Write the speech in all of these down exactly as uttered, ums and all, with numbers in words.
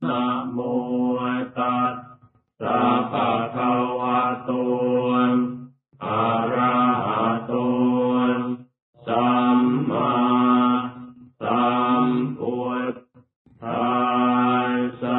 Nam mô Tát sa pa ka wa to arahato samma sambuddhassa.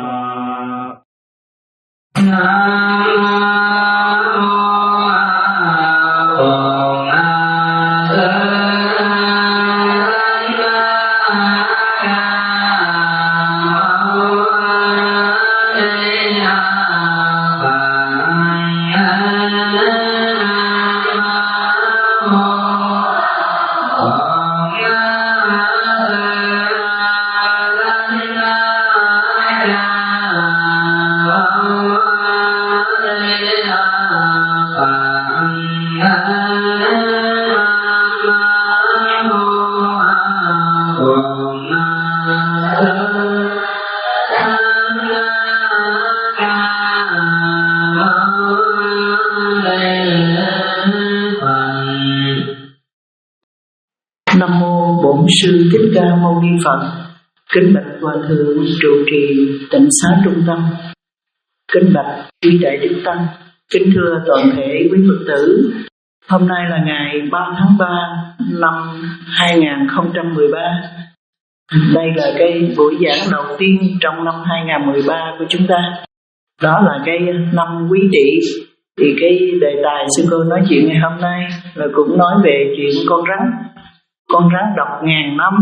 Nam mô Bổn Sư Thích Ca Mâu Ni Phật. Kính bạch Hòa thượng trụ trì Tịnh Xá Trung Tâm. Kính bạch quý đại đức tăng. Kính thưa toàn thể quý Phật tử. Hôm nay là ngày ba tháng ba năm hai nghìn không trăm mười ba. Đây là cái buổi giảng đầu tiên trong năm hai nghìn không trăm mười ba của chúng ta. Đó là cái năm Quý Tỵ. Thì cái đề tài sư cô nói chuyện ngày hôm nay là cũng nói về chuyện con rắn. Con rắn độc ngàn năm.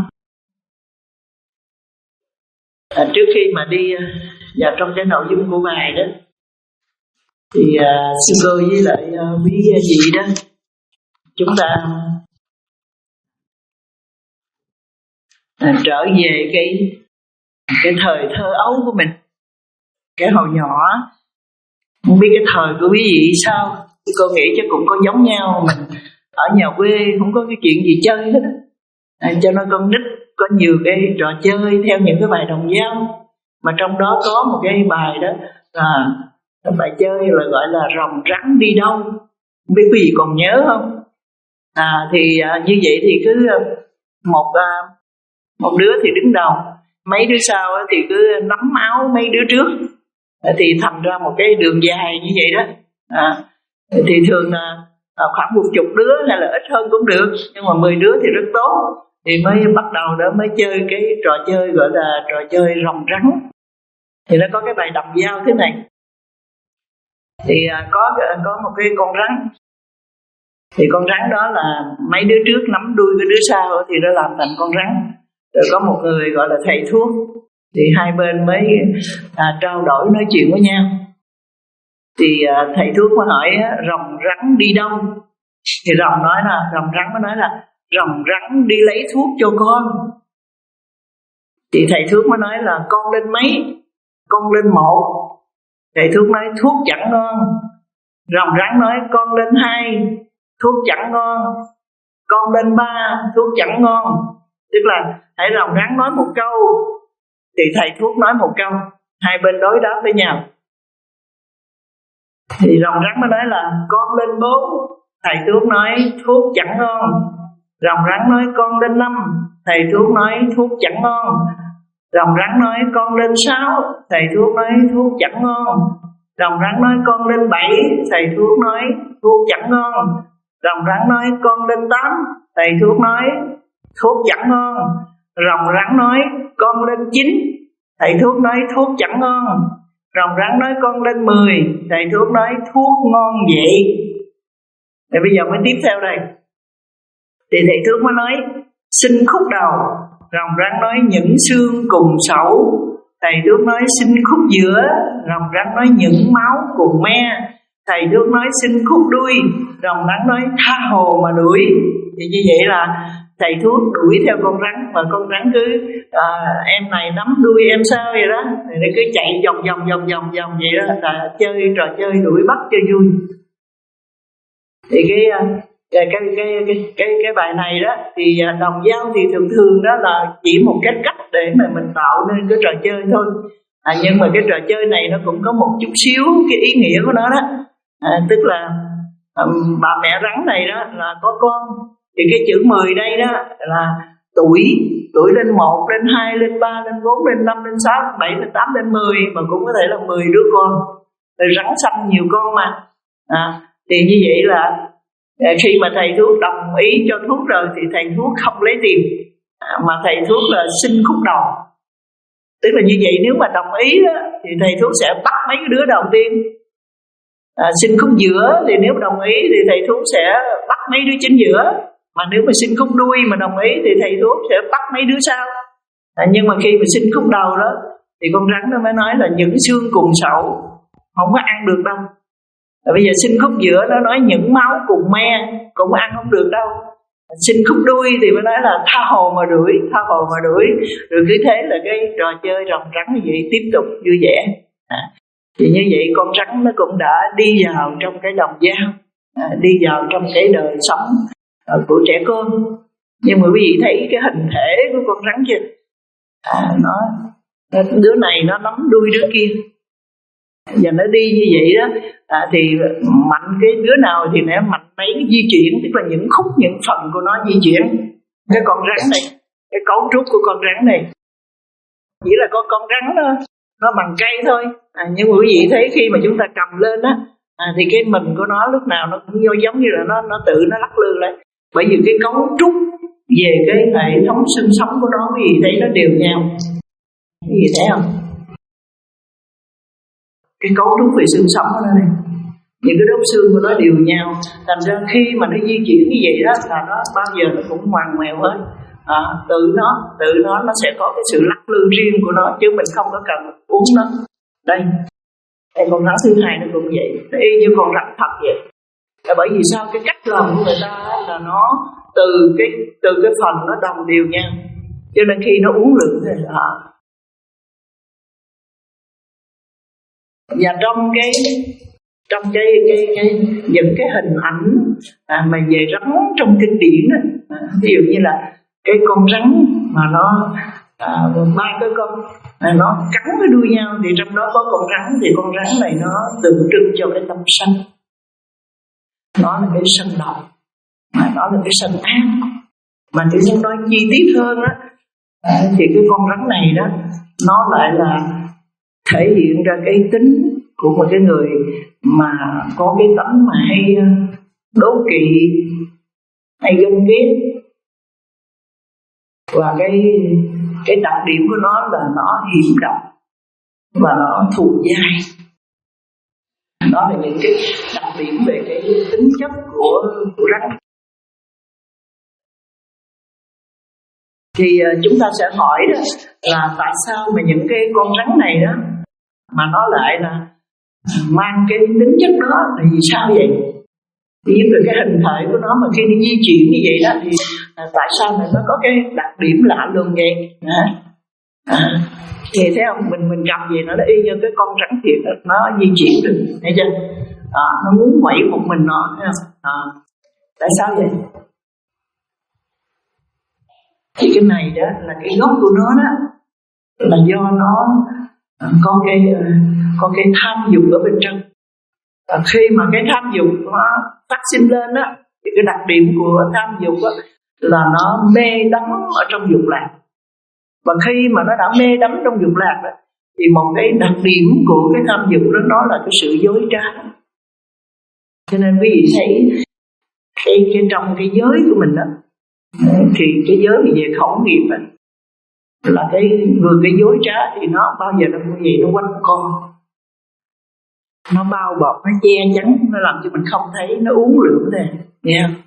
À, trước khi mà đi vào trong cái nội dung của bài đó, thì à, sư cô với lại à, quý vị đó, chúng ta à, trở về cái cái thời thơ ấu của mình, cái hồi nhỏ. Không biết cái thời của quý vị sao, sư cô nghĩ chắc cũng có giống nhau. Mình ở nhà quê không có cái chuyện gì chơi hết, à, cho nên con nít có nhiều cái trò chơi theo những cái bài đồng dao, mà trong đó có một cái bài đó là bài chơi là gọi là rồng rắn đi đâu. Không biết quý vị còn nhớ không? À, thì à, như vậy thì cứ một à, một đứa thì đứng đầu, mấy đứa sau thì cứ nắm áo mấy đứa trước, à, thì thành ra một cái đường dài như vậy đó. À, thì thường là à, khoảng một chục đứa hay là ít hơn cũng được, nhưng mà mười đứa thì rất tốt, thì mới bắt đầu đó mới chơi cái trò chơi gọi là trò chơi rồng rắn. Thì nó có cái bài đập dao thế này. Thì à, có có một cái con rắn. Thì con rắn đó là mấy đứa trước nắm đuôi cái đứa sau thì nó làm thành con rắn. Rồi có một người gọi là thầy thuốc, thì hai bên mới à, trao đổi nói chuyện với nhau. Thì à, thầy thuốc mới hỏi rồng rắn đi đâu. Thì rồng nói là rồng rắn mới nói là rồng rắn đi lấy thuốc cho con. Thì thầy thuốc mới nói là con lên mấy? Con lên một. Thầy thuốc nói thuốc chẳng ngon. Rồng rắn nói con lên hai, thuốc chẳng ngon. Con lên ba, thuốc chẳng ngon. Tức là hãy rồng rắn nói một câu thì thầy thuốc nói một câu, hai bên đối đáp với nhau. Thì rồng rắn mới nói là con lên bốn, thầy thuốc nói thuốc chẳng ngon. Rồng rắn nói con lên năm, thầy thuốc nói thuốc chẳng ngon. Rồng rắn nói con lên sáu, thầy thuốc nói thuốc chẳng ngon. Rồng rắn nói con lên bảy, thầy thuốc nói thuốc chẳng ngon. Rồng rắn nói con lên tám, thầy thuốc nói thuốc chẳng ngon. Rồng rắn nói con lên chín, thầy thuốc nói thuốc chẳng ngon. Rồng rắn nói con lên mười, thầy thuốc nói thuốc ngon vậy. Thì bây giờ mới tiếp theo đây. Thì thầy thuốc mới nói xin khúc đầu. Rồng rắn nói những xương cùng sẩu, thầy thuốc nói xin khúc giữa. Rồng rắn nói những máu cùng me, thầy thuốc nói xin khúc đuôi. Rồng rắn nói tha hồ mà đuổi. Thì như vậy là thầy thuốc đuổi theo con rắn, mà con rắn cứ à, em này nắm đuôi em sao vậy đó, thì nó cứ chạy vòng vòng vòng vòng vòng vậy đó, là chơi trò chơi đuổi bắt cho vui. Thì cái cái cái cái cái cái, cái bài này đó thì đồng dao thì thường thường đó là chỉ một cái cách để mà mình tạo nên cái trò chơi thôi. À, nhưng mà cái trò chơi này nó cũng có một chút xíu cái ý nghĩa của nó đó. À, tức là um, bà mẹ rắn này đó là có con. Thì cái chữ mười đây đó là tuổi, tuổi lên một, lên hai, lên ba, lên bốn, lên năm, lên sáu, lên bảy, lên tám, lên mười, mà cũng có thể là mười đứa con. Rồi rắn xanh nhiều con mà. À, thì như vậy là khi mà thầy thuốc đồng ý cho thuốc rồi thì thầy thuốc không lấy tiền, à, mà thầy thuốc là xin khúc đầu. Tức là như vậy, nếu mà đồng ý đó, thì thầy thuốc sẽ bắt mấy cái đứa đầu tiên. À, xin khúc giữa thì nếu đồng ý thì thầy thuốc sẽ bắt mấy đứa chính giữa. Mà nếu mà xin khúc đuôi mà đồng ý thì thầy thuốc sẽ bắt mấy đứa sau. À, nhưng mà khi mà xin khúc đầu đó thì con rắn nó mới nói là những xương cùng sậu không có ăn được đâu. À, bây giờ xin khúc giữa nó nói những máu cùng me cũng ăn không được đâu. À, xin khúc đuôi thì mới nói là tha hồ mà đuổi, tha hồ mà đuổi. Rồi cứ thế là cái trò chơi rồng rắn như vậy tiếp tục vui vẻ. À, thì như vậy con rắn nó cũng đã đi vào trong cái đồng dao, à, đi vào trong cái đời sống uh, của trẻ con. Nhưng mà quý vị thấy cái hình thể của con rắn chưa? À, nó, nó đứa này nó nắm đuôi đứa kia, và nó đi như vậy đó. À, thì mạnh cái đứa nào thì nó mạnh mấy cái di chuyển, tức là những khúc, những phần của nó di chuyển. Cái con rắn này, cái cấu trúc của con rắn này chỉ là con con rắn nó nó bằng cây thôi. À, nhưng mà quý vị thấy khi mà chúng ta cầm lên á, à, thì cái mình của nó lúc nào nó cũng giống như là nó nó tự nó lắc lư lại, bởi vì cái cấu trúc về cái hệ thống xương sống của nó, quý vị thấy nó đều nhau. Quý vị thấy không? Cái cấu trúc về xương sống của nó này, những cái đốt xương của nó đều nhau. Thành ra khi mà nó di chuyển như vậy đó là nó bao giờ nó cũng ngoằn ngoèo hết. À, tự nó tự nó nó sẽ có cái sự lắc lư riêng của nó, chứ mình không có cần uống nó. Đây, đây con rắn thứ hai nó cũng vậy, nó y như con rắn thật vậy. Là bởi vì sao? Cái cách làm của người ta là nó từ cái từ cái phần nó đồng đều nhau, cho nên khi nó uống lượng thì là. Và trong cái trong cái cái, cái những cái hình ảnh à, mà về rắn trong kinh điển đó, à, ví dụ như là cái con rắn mà nó à, ba cái con à, nó cắn cái đuôi nhau, thì trong đó có con rắn, thì con rắn này nó tượng trưng cho cái tâm sân, nó là cái sân độc, mà nó là cái sân ác. Mà tự nhiên nói chi tiết hơn á, à, thì cái con rắn này đó nó lại là thể hiện ra cái tính của một cái người mà có cái tánh mà hay đố kỵ, hay ganh ghét. Và cái cái đặc điểm của nó là nó hiểm độc và nó thù dai. Đó là những cái đặc điểm về cái tính chất của, của rắn. Thì uh, chúng ta sẽ hỏi đó là tại sao mà những cái con rắn này đó mà nó lại là mang cái tính chất đó, là vì sao vậy? Thì như là cái hình thể của nó mà khi nó di chuyển như vậy đó, thì à, tại sao mà nó có cái đặc điểm lạ lùng vậy? À, à, thì thấy không, mình mình cầm gì nó y như cái con rắn thiệt, nó di chuyển được, thấy chưa? À, nó muốn quậy một mình nó, thấy không? À, tại sao vậy? Thì cái này đó là cái gốc của nó đó, là do nó có cái có cái tham dục ở bên trong. Và khi mà cái tham dục nó phát sinh lên á, thì cái đặc điểm của tham dục á là nó mê đắm ở trong dục lạc. Và khi mà nó đã mê đắm trong dục lạc đó, thì một cái đặc điểm của cái tham dục đó, nó là cái sự dối trá. Cho nên quý vị thấy cái, cái trong cái giới của mình đó, thì cái giới về khẩu nghiệp đó, là cái người cái dối trá thì nó bao giờ nó cũng vậy, nó quanh con, nó bao bọc, nó che chắn, nó làm cho mình không thấy, nó uốn lượn này, nghe không?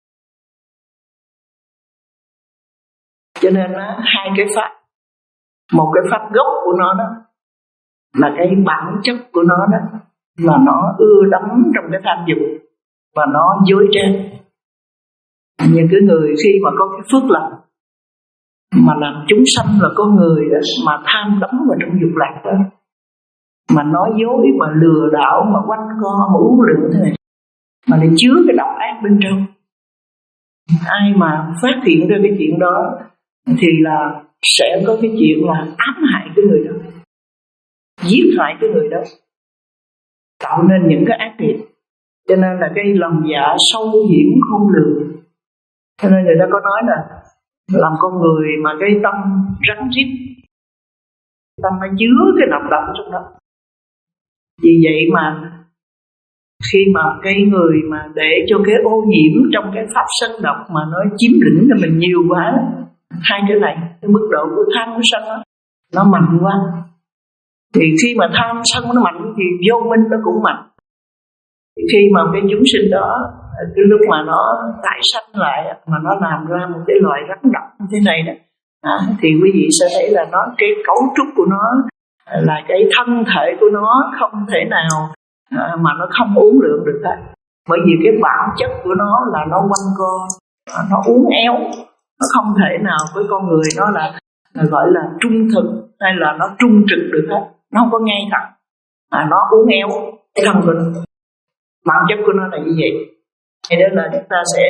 Cho nên nó hai cái pháp, một cái pháp gốc của nó đó là cái bản chất của nó đó là nó ưa đắm trong cái tham dục và nó dối trá. Những cái người khi mà có cái phước lành mà làm chúng sanh là con người đó, mà tham đắm vào trong dục lạc đó, mà nói dối, mà lừa đảo, mà quanh co, mà uốn lượn thế này, mà nó chứa cái độc ác bên trong. Ai mà phát hiện ra cái chuyện đó thì là sẽ có cái chuyện là ám hại cái người đó, giết hại cái người đó, tạo nên những cái ác nghiệp. Cho nên là cái lòng dạ sâu hiểm khôn lường. Cho nên người ta có nói là làm con người mà cái tâm rắn rít, tâm nó chứa cái độc độc trong đó. Vì vậy mà khi mà cái người mà để cho cái ô nhiễm trong cái pháp sân độc mà nó chiếm lĩnh cho mình nhiều quá, hai cái này, cái mức độ của tham của sân đó, nó mạnh quá. Thì khi mà tham sân nó mạnh thì vô minh nó cũng mạnh. Thì khi mà cái chúng sinh đó, cái lúc mà nó tái sanh lại mà nó làm ra một cái loài rắn độc như thế này đó, à, thì quý vị sẽ thấy là nó cái cấu trúc của nó là cái thân thể của nó không thể nào à, mà nó không uốn lượn được hết. Bởi vì cái bản chất của nó là nó quanh co, à, nó uốn éo, nó không thể nào với con người nó là, là gọi là trung thực hay là nó trung trực được hết. Nó không có ngay thẳng, à, nó uốn éo cái thân của nó. Bản chất của nó là như vậy. Thế nên là chúng ta sẽ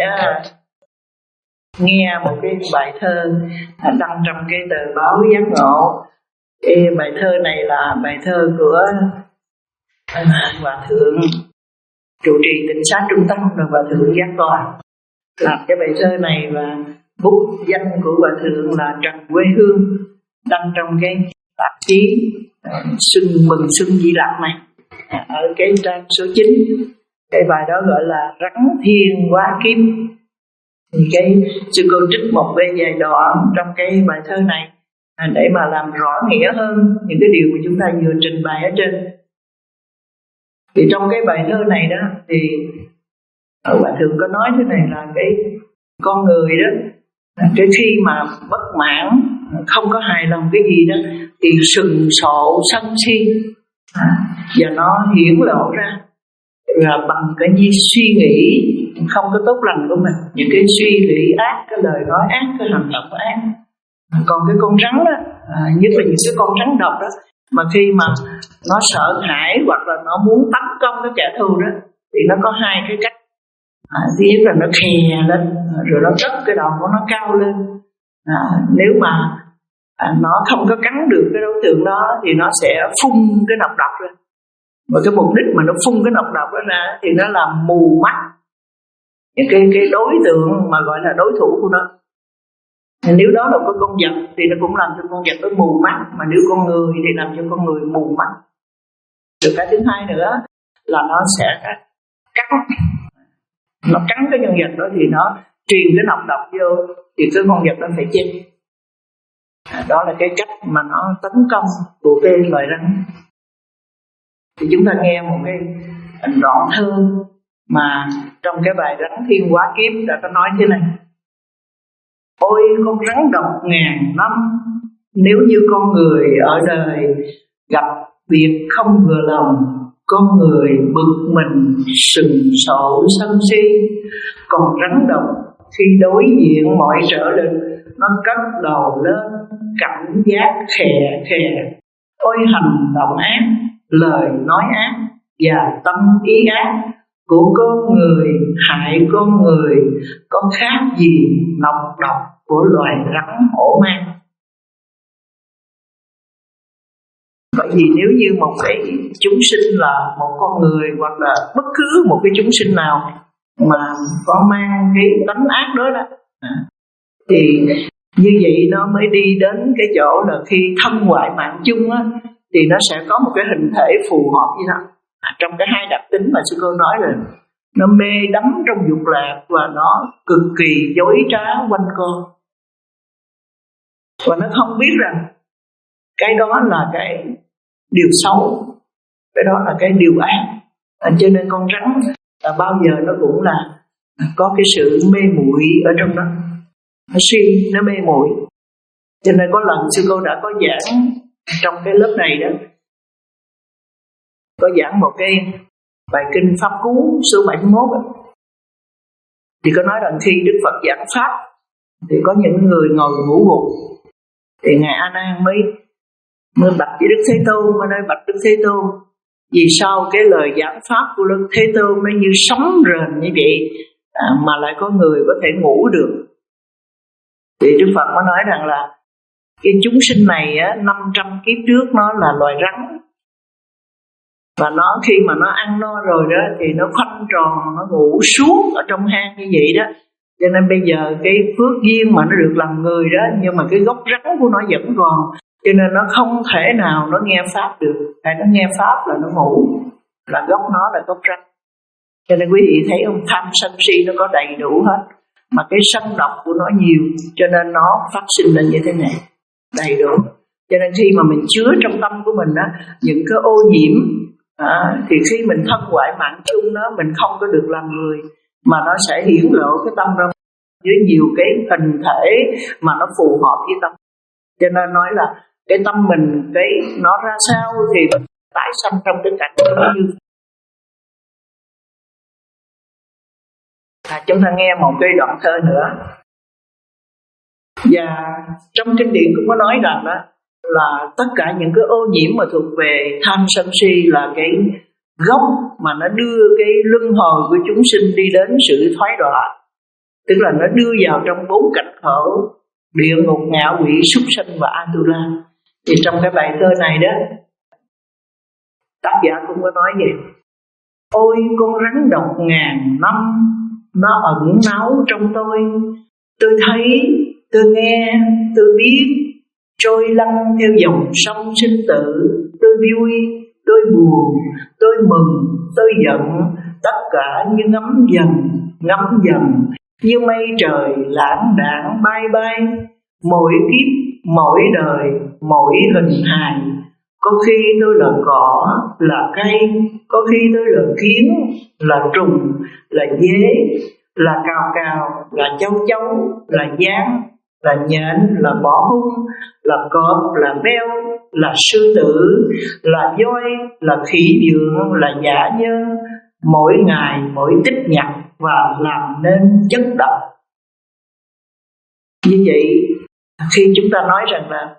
nghe một cái bài thơ đăng trong cái tờ báo Giác Ngộ. Cái bài thơ này là bài thơ của Hòa Thượng trụ trì Tịnh Xá Trung Tâm là Hòa Thượng Giác Toàn làm cái bài thơ này, và bút danh của Hòa Thượng là Trần Quê Hương, đăng trong cái tạp chí Xuân Mừng Xuân Di Lặc này ở cái trang số chín. Cái bài đó gọi là Rắn Thiên Hóa Kiếp. Thì cái sư cô trích một cái vài đoạn trong cái bài thơ này để mà làm rõ nghĩa hơn những cái điều mà chúng ta vừa trình bày ở trên. Thì trong cái bài thơ này đó thì Hòa Thượng có nói thế này là cái con người đó, cái khi mà bất mãn, không có hài lòng cái gì đó thì sừng sộ sân si, à, và nó hiển lộ ra là bằng cái gì suy nghĩ không có tốt lành của mình, những cái suy nghĩ ác, cái lời nói ác, cái hành động ác. Còn cái con rắn đó, à, nhất là những cái con rắn độc đó, mà khi mà nó sợ hãi hoặc là nó muốn tấn công cái kẻ thù đó thì nó có hai cái cách. À, thứ nhất là nó khè lên, rồi nó cất cái đầu của nó cao lên. À, nếu mà à, nó không có cắn được cái đối tượng đó thì nó sẽ phun cái nọc độc ra. Và cái mục đích mà nó phun cái nọc độc đó ra thì nó làm mù mắt những cái, cái đối tượng mà gọi là đối thủ của nó. Thì nếu đó là con vật thì nó cũng làm cho con vật nó mù mắt, mà nếu con người thì làm cho con người mù mắt. Rồi cái thứ hai nữa là nó sẽ cắn, nó cắn cái con vật đó thì nó truyền cái nọc độc vô thì cái con vật nó phải chết. Đó là cái cách mà nó tấn công của cái loài rắn. Thì chúng ta nghe một cái đoạn thơ mà trong cái bài Rắn Thiên Hóa Kiếp đã có nói thế này: ôi con rắn độc ngàn năm, nếu như con người ở đời gặp việc không vừa lòng, con người bực mình sừng sộ sân si. Còn rắn độc khi đối diện mọi trở lực, nó cất đầu lên cảnh giác khè khè. Ôi hành động ác, lời nói ác và tâm ý ác của con người hại con người, có khác gì nọc độc của loài rắn hổ mang. Bởi vì nếu như một cái chúng sinh là một con người, hoặc là bất cứ một cái chúng sinh nào mà có mang cái tánh ác đó đó, thì như vậy nó mới đi đến cái chỗ là khi thân ngoại mạng chung á, thì nó sẽ có một cái hình thể phù hợp với nó. À, trong cái hai đặc tính mà sư cô nói là nó mê đắm trong dục lạc và nó cực kỳ dối trá quanh co, và nó không biết rằng cái đó là cái điều xấu, cái đó là cái điều ác. À, cho nên con rắn là bao giờ nó cũng là có cái sự mê muội ở trong đó, nó suy, nó mê muội. Cho nên có lần sư cô đã có giảng trong cái lớp này đó, có giảng một cái bài kinh Pháp Cú số bảy mươi mốt đó. Thì có nói rằng khi Đức Phật giảng Pháp thì có những người ngồi ngủ gục, thì Ngài A Nan mới mới bạch với Đức Thế Tôn, mà nói bạch Đức Thế Tôn, vì sao cái lời giảng Pháp của Đức Thế Tôn nó như sóng rền như vậy à, mà lại có người có thể ngủ được. Thì Đức Phật mới nói rằng là cái chúng sinh này á, năm trăm kiếp trước nó là loài rắn, và nó khi mà nó ăn no rồi đó thì nó khoanh tròn, nó ngủ suốt ở trong hang như vậy đó, Cho nên bây giờ cái phước duyên mà nó được làm người đó, nhưng mà cái gốc rắn của nó vẫn còn, cho nên nó không thể nào nó nghe pháp được. Tại nó nghe pháp là nó ngủ, là gốc nó là gốc rắn. Cho nên quý vị thấy ông tham sân si nó có đầy đủ hết, mà cái sân độc của nó nhiều, cho nên nó phát sinh lên như thế này, đầy đủ. Cho nên khi mà mình chứa trong tâm của mình á những cái ô nhiễm, à, thì khi mình thân ngoại mạng chung đó, mình không có được làm người, mà nó sẽ hiển lộ cái tâm ra với nhiều cái hình thể mà nó phù hợp với tâm. Cho nên nói là cái tâm mình, cái nó ra sao thì mình tái sanh trong cái cảnh đó như. À, chúng ta nghe một cái đoạn thơ nữa. Và trong kinh điển cũng có nói rằng đó, là tất cả những cái ô nhiễm mà thuộc về tham sân si là cái gốc mà nó đưa cái luân hồi của chúng sinh đi đến sự thoái đọa. Tức là nó đưa vào trong bốn cảnh khổ: địa ngục, ngạ quỷ, súc sanh và Atula. Thì trong cái bài thơ này đó, tác giả cũng có nói vậy: ôi con rắn độc ngàn năm, nó ẩn náu trong tôi. Tôi thấy, tôi nghe, tôi biết, trôi lăn theo dòng sông sinh tử. Tôi vui, tôi buồn, tôi mừng, tôi giận, tất cả như ngắm dần, ngắm dần, như mây trời lãng đãng bay bay. Mỗi kiếp, mỗi đời, mỗi hình hài. Có khi tôi là cỏ, là cây, có khi tôi là kiến, là trùng, là dế, là cào cào, là châu chấu, là gián, là nhện, là bọ hung, là cọp, là beo, là sư tử, là voi, là khỉ dượng, là dã nhân. Mỗi ngày mỗi tích nhặt và làm nên chất độc. Như vậy, khi chúng ta nói rằng là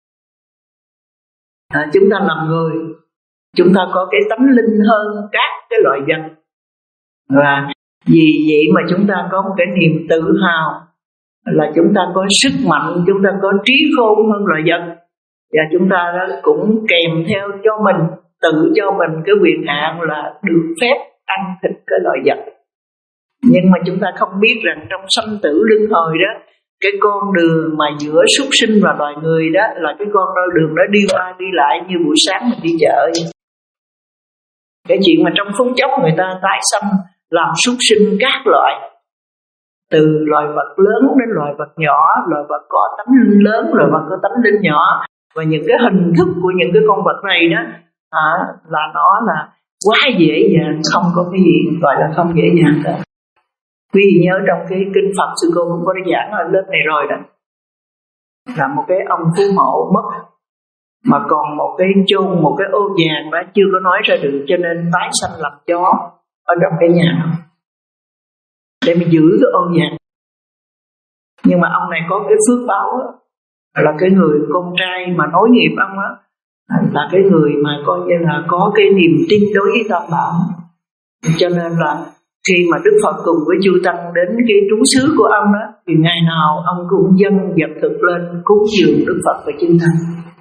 à, chúng ta làm người, chúng ta có cái tánh linh hơn các cái loại vật, và vì vậy mà chúng ta có một cái niềm tự hào là chúng ta có sức mạnh, chúng ta có trí khôn hơn loài vật. Và chúng ta cũng kèm theo cho mình, tự cho mình cái quyền hạn là được phép ăn thịt cái loài vật. Nhưng mà chúng ta không biết rằng trong sanh tử luân hồi đó, cái con đường mà giữa súc sinh và loài người đó là cái con đường nó đi qua đi lại như buổi sáng mình đi chợ. Cái chuyện mà trong phút chốc người ta tái sanh làm súc sinh các loại, từ loài vật lớn đến loài vật nhỏ, loài vật có tánh linh lớn, loài vật có tánh linh nhỏ. Và những cái hình thức của những cái con vật này đó à, là nó là quá dễ dàng, không có cái gì gọi là không dễ dàng cả. Quý vị nhớ trong cái kinh Phật sư cô cũng có giảng ở lớp này rồi đó, là một cái ông phú mộ mất mà còn một cái chôn một cái ô vàng đó chưa có nói ra được, cho nên tái sanh làm chó ở trong cái nhà để mà giữ cái ô vàng. Nhưng mà ông này có cái phước báo đó, là cái người con trai mà nối nghiệp ông á, là cái người mà coi như là có cái niềm tin đối với Tam Bảo. Cho nên là khi mà Đức Phật cùng với chư tăng đến cái trú xứ của ông đó, thì ngày nào ông cũng dâng vật thực lên cúng dường Đức Phật và chư tăng.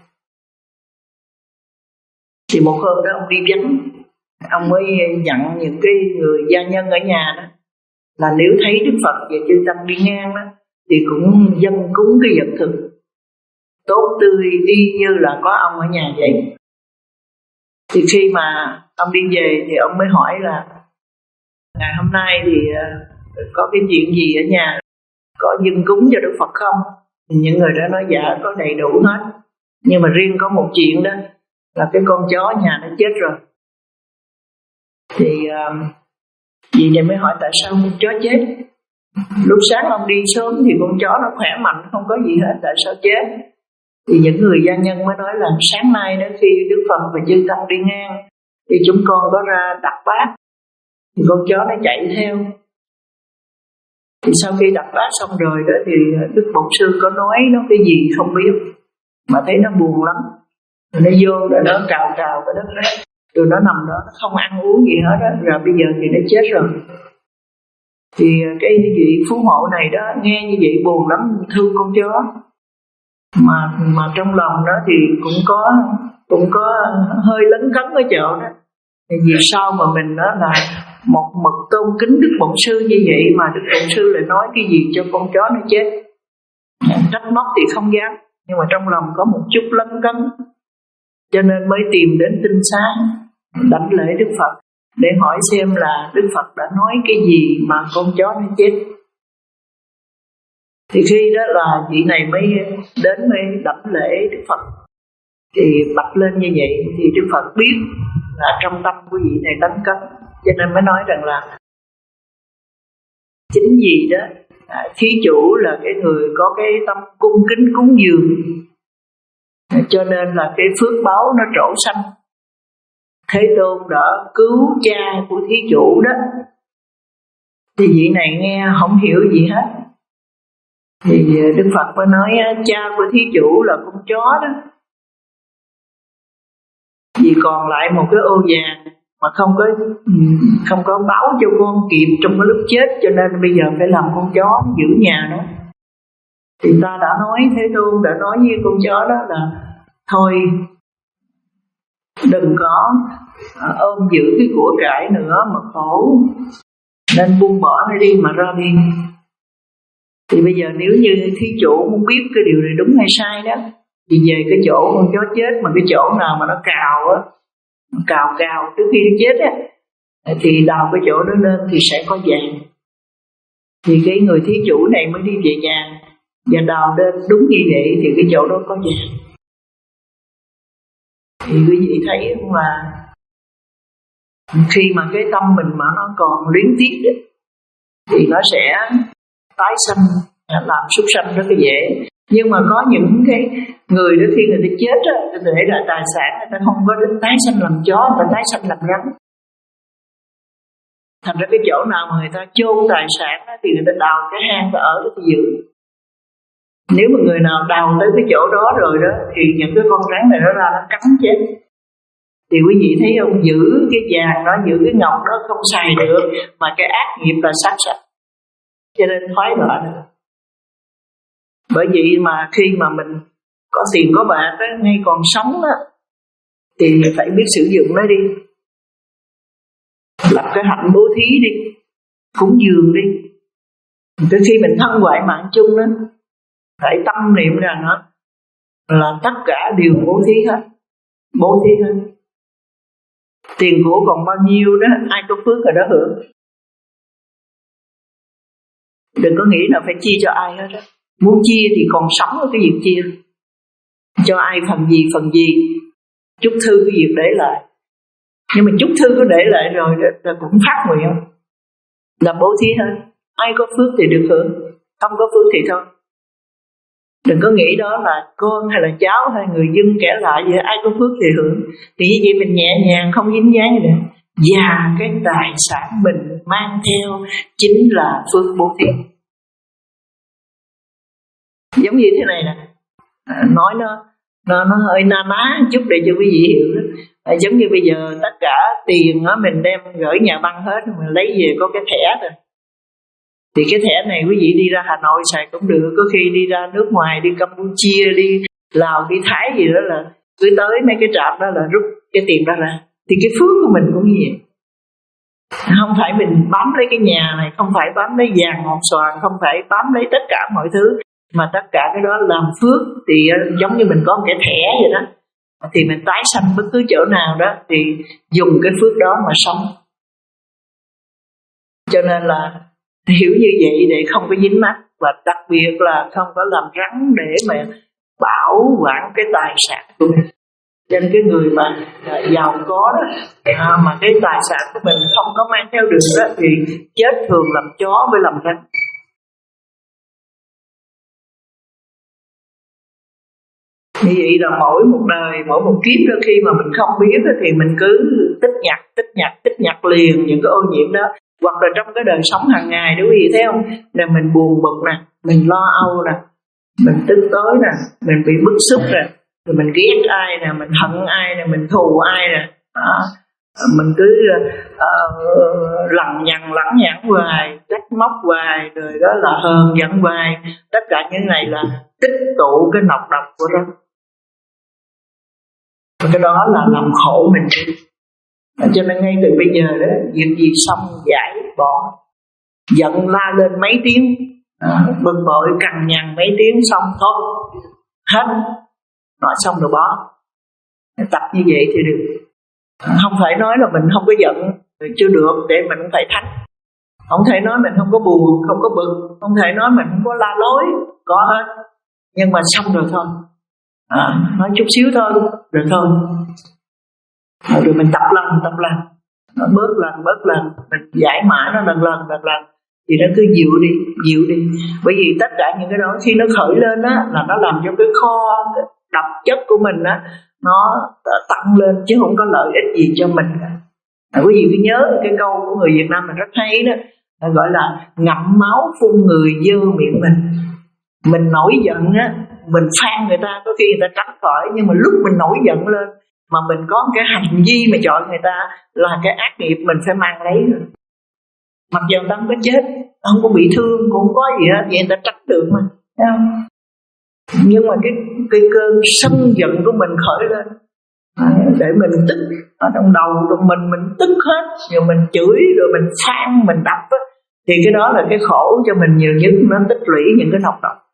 Thì một hôm đó ông đi vắng, ông mới dặn những cái người gia nhân ở nhà đó là nếu thấy Đức Phật và chư tăng đi ngang đó thì cũng dâng cúng cái vật thực tốt tươi y như là có ông ở nhà vậy. Thì khi mà ông đi về thì ông mới hỏi là ngày hôm nay thì có cái chuyện gì ở nhà, có dâng cúng cho Đức Phật không? Thì những người đó nói dạ có đầy đủ hết, nhưng mà riêng có một chuyện đó là cái con chó nhà nó chết rồi. Thì dì này mới hỏi tại sao con chó chết. Lúc sáng ông đi sớm thì con chó nó khỏe mạnh, không có gì hết, tại sao chết? Thì những người gia nhân mới nói là sáng nay đó khi Đức Phật và chư tăng đi ngang thì chúng con có ra đặt bát, thì con chó nó chạy theo. Thì sau khi đặt bát xong rồi đó thì Đức Bổn Sư có nói nó cái gì không biết, mà thấy nó buồn lắm. Rồi nó vô rồi nó cào cào cái đất đó, rồi nó nằm đó, nó không ăn uống gì hết đó. Rồi bây giờ thì nó chết rồi. Thì cái vị phú hộ này đó nghe như vậy buồn lắm, thương con chó. Mà mà trong lòng đó thì cũng có cũng có hơi lấn cấn ở chỗ đó. Thì vì sao mà mình đó là một mực tôn kính Đức Bổn Sư như vậy mà Đức Bổn Sư lại nói cái gì cho con chó nó chết. Trách móc thì không dám, nhưng mà trong lòng có một chút lấn cấn, cho nên mới tìm đến Tinh Xá đảnh lễ Đức Phật để hỏi xem là Đức Phật đã nói cái gì mà con chó nó chết. Thì khi đó là vị này mới đến mới đảnh lễ Đức Phật, thì bạch lên như vậy thì Đức Phật biết là trong tâm của vị này lấn cấn, cho nên mới nói rằng là chính vì đó à, thí chủ là cái người có cái tâm cung kính cúng dường, cho nên là cái phước báo nó trổ sanh. Thế Tôn đã cứu cha của thí chủ đó, thì vị này nghe không hiểu gì hết, thì Đức Phật mới nói cha của thí chủ là con chó đó, vì còn lại một cái ô vàng mà không có không có báo cho con kịp trong cái lúc chết, cho nên bây giờ phải làm con chó giữ nhà đó. Thì ta đã nói, Thế Tôn đã nói với con chó đó là thôi đừng có ôm giữ cái của cải nữa mà khổ, nên buông bỏ nó đi mà ra đi. Thì bây giờ nếu như thí chủ muốn biết cái điều này đúng hay sai đó, thì về cái chỗ con chó chết mà cái chỗ nào mà nó cào á, cào cào trước khi nó chết á, thì đào cái chỗ đó lên thì sẽ có vàng. Thì cái người thí chủ này mới đi về nhà và đào lên đúng như vậy thì cái chỗ đó có vàng. Thì quý vị thấy không, là khi mà cái tâm mình mà nó còn luyến tiếc đó, thì nó sẽ tái sanh làm súc sanh rất là dễ. Nhưng mà có những cái người đó khi người ta chết á, để lại tài sản, người ta không có đến tái sanh làm chó, người ta tái sanh làm rắn. Thành ra cái chỗ nào mà người ta chôn tài sản á, thì người ta đào cái hang ta ở để giữ. Nếu mà người nào đào tới cái chỗ đó rồi đó, thì những cái con rắn này nó ra nó cắn chết. Thì quý vị thấy không, giữ cái vàng đó, giữ cái ngọc đó không xài được, mà cái ác nghiệp là sát sạch, cho nên thoái vợ được. Bởi vậy mà khi mà mình có tiền có bạc đó, ngay còn sống đó, thì phải biết sử dụng nó đi. Lập cái hạnh bố thí đi, cúng dường đi. Tới khi mình thân hoại mạng chung đó, phải tâm niệm rằng đó, là tất cả đều bố thí hết. Bố thí hết. Tiền của còn bao nhiêu đó, ai có phước rồi đó hưởng. Đừng có nghĩ là phải chia cho ai hết đó. Muốn chia thì còn sống ở cái việc chia. Cho ai phần gì phần gì, chúc thư cái việc để lại. Nhưng mà chúc thư có để lại rồi là cũng phát nguyện, là bố thí hơn. Ai có phước thì được hưởng, không có phước thì thôi. Đừng có nghĩ đó là con hay là cháu hay người dân kẻ lại vậy, ai có phước thì hưởng. Thì như vậy mình nhẹ nhàng không dính dáng gì nữa. Và cái tài sản mình mang theo chính là phước bố thí. Giống như thế này nè, à, nói nó nó nó hơi na ná chút để cho quý vị hiểu đó. À, giống như bây giờ tất cả tiền á mình đem gửi nhà băng hết, mình lấy về có cái thẻ rồi. Thì cái thẻ này quý vị đi ra Hà Nội xài cũng được, có khi đi ra nước ngoài, đi Campuchia, đi Lào, đi Thái gì đó là cứ tới mấy cái trạm đó là rút cái tiền đó ra. Thì cái phước của mình cũng như vậy. Không phải mình bám lấy cái nhà này, không phải bám lấy vàng ngọc xoàn, không phải bám lấy tất cả mọi thứ, mà tất cả cái đó làm phước. Thì giống như mình có một cái thẻ vậy đó, thì mình tái sanh bất cứ chỗ nào đó thì dùng cái phước đó mà sống. Cho nên là hiểu như vậy để không có dính mắc, và đặc biệt là không có làm rắn để mà bảo quản cái tài sản của mình. Cho nên cái người mà giàu có đó, à, mà cái tài sản của mình không có mang theo được đó, thì chết thường làm chó với làm rắn. Như vậy là mỗi một đời, mỗi một kiếp đó, khi mà mình không biết đó, thì mình cứ tích nhặt, tích nhặt, tích nhặt liền những cái ô nhiễm đó. Hoặc là trong cái đời sống hàng ngày đó quý vị thấy không, là mình buồn bực nè, mình lo âu nè, mình tức tối nè, mình bị bức xúc nè, rồi mình ghét ai nè, mình hận ai nè, mình thù ai nè, đó. Mình cứ uh, lằng nhằng lẳng nhẳng hoài, trách móc hoài, rồi đó là hờn giận hoài. Tất cả những này là tích tụ cái nọc độc của nó. Cái đó là làm khổ mình. Cho nên ngay từ bây giờ đó, việc gì xong giải bỏ, giận la lên mấy tiếng, bực bội cằn nhằn mấy tiếng xong thôi, hết, nói xong rồi bỏ. Tập như vậy thì được. Không phải nói là mình không có giận chưa được, để mình cũng phải thắng. Không thể nói mình không có buồn, không có bực, không thể nói mình không có la lối, có hết. Nhưng mà xong rồi thôi, à, nói chút xíu thôi, rồi thôi. Rồi mình tập lần, tập lần, nó bớt lần, bớt lần, mình giải mã nó lần lần, lần lần, thì nó cứ dịu đi, dịu đi. Bởi vì tất cả những cái đó khi nó khởi lên á, là nó làm cho cái kho độc chất của mình á, nó tăng lên chứ không có lợi ích gì cho mình cả. À, quý vị cứ nhớ cái câu của người Việt Nam mình rất hay đó, là gọi là ngậm máu phun người dơ miệng mình. Mình nổi giận á, mình phan người ta có khi người ta tránh khỏi, nhưng mà lúc mình nổi giận lên mà mình có cái hành vi mà chọi người ta là cái ác nghiệp mình phải mang lấy. Mặc dù người ta không có chết, không có bị thương, cũng không có gì hết, vậy người ta tránh được mà, thấy không? Nhưng mà cái cái cơn sân giận của mình khởi lên, à, để mình tức ở trong đầu của mình, mình tức hết, rồi mình chửi, rồi mình phan, mình đập á, thì cái đó là cái khổ cho mình nhiều nhất, nó tích lũy những cái nọc độc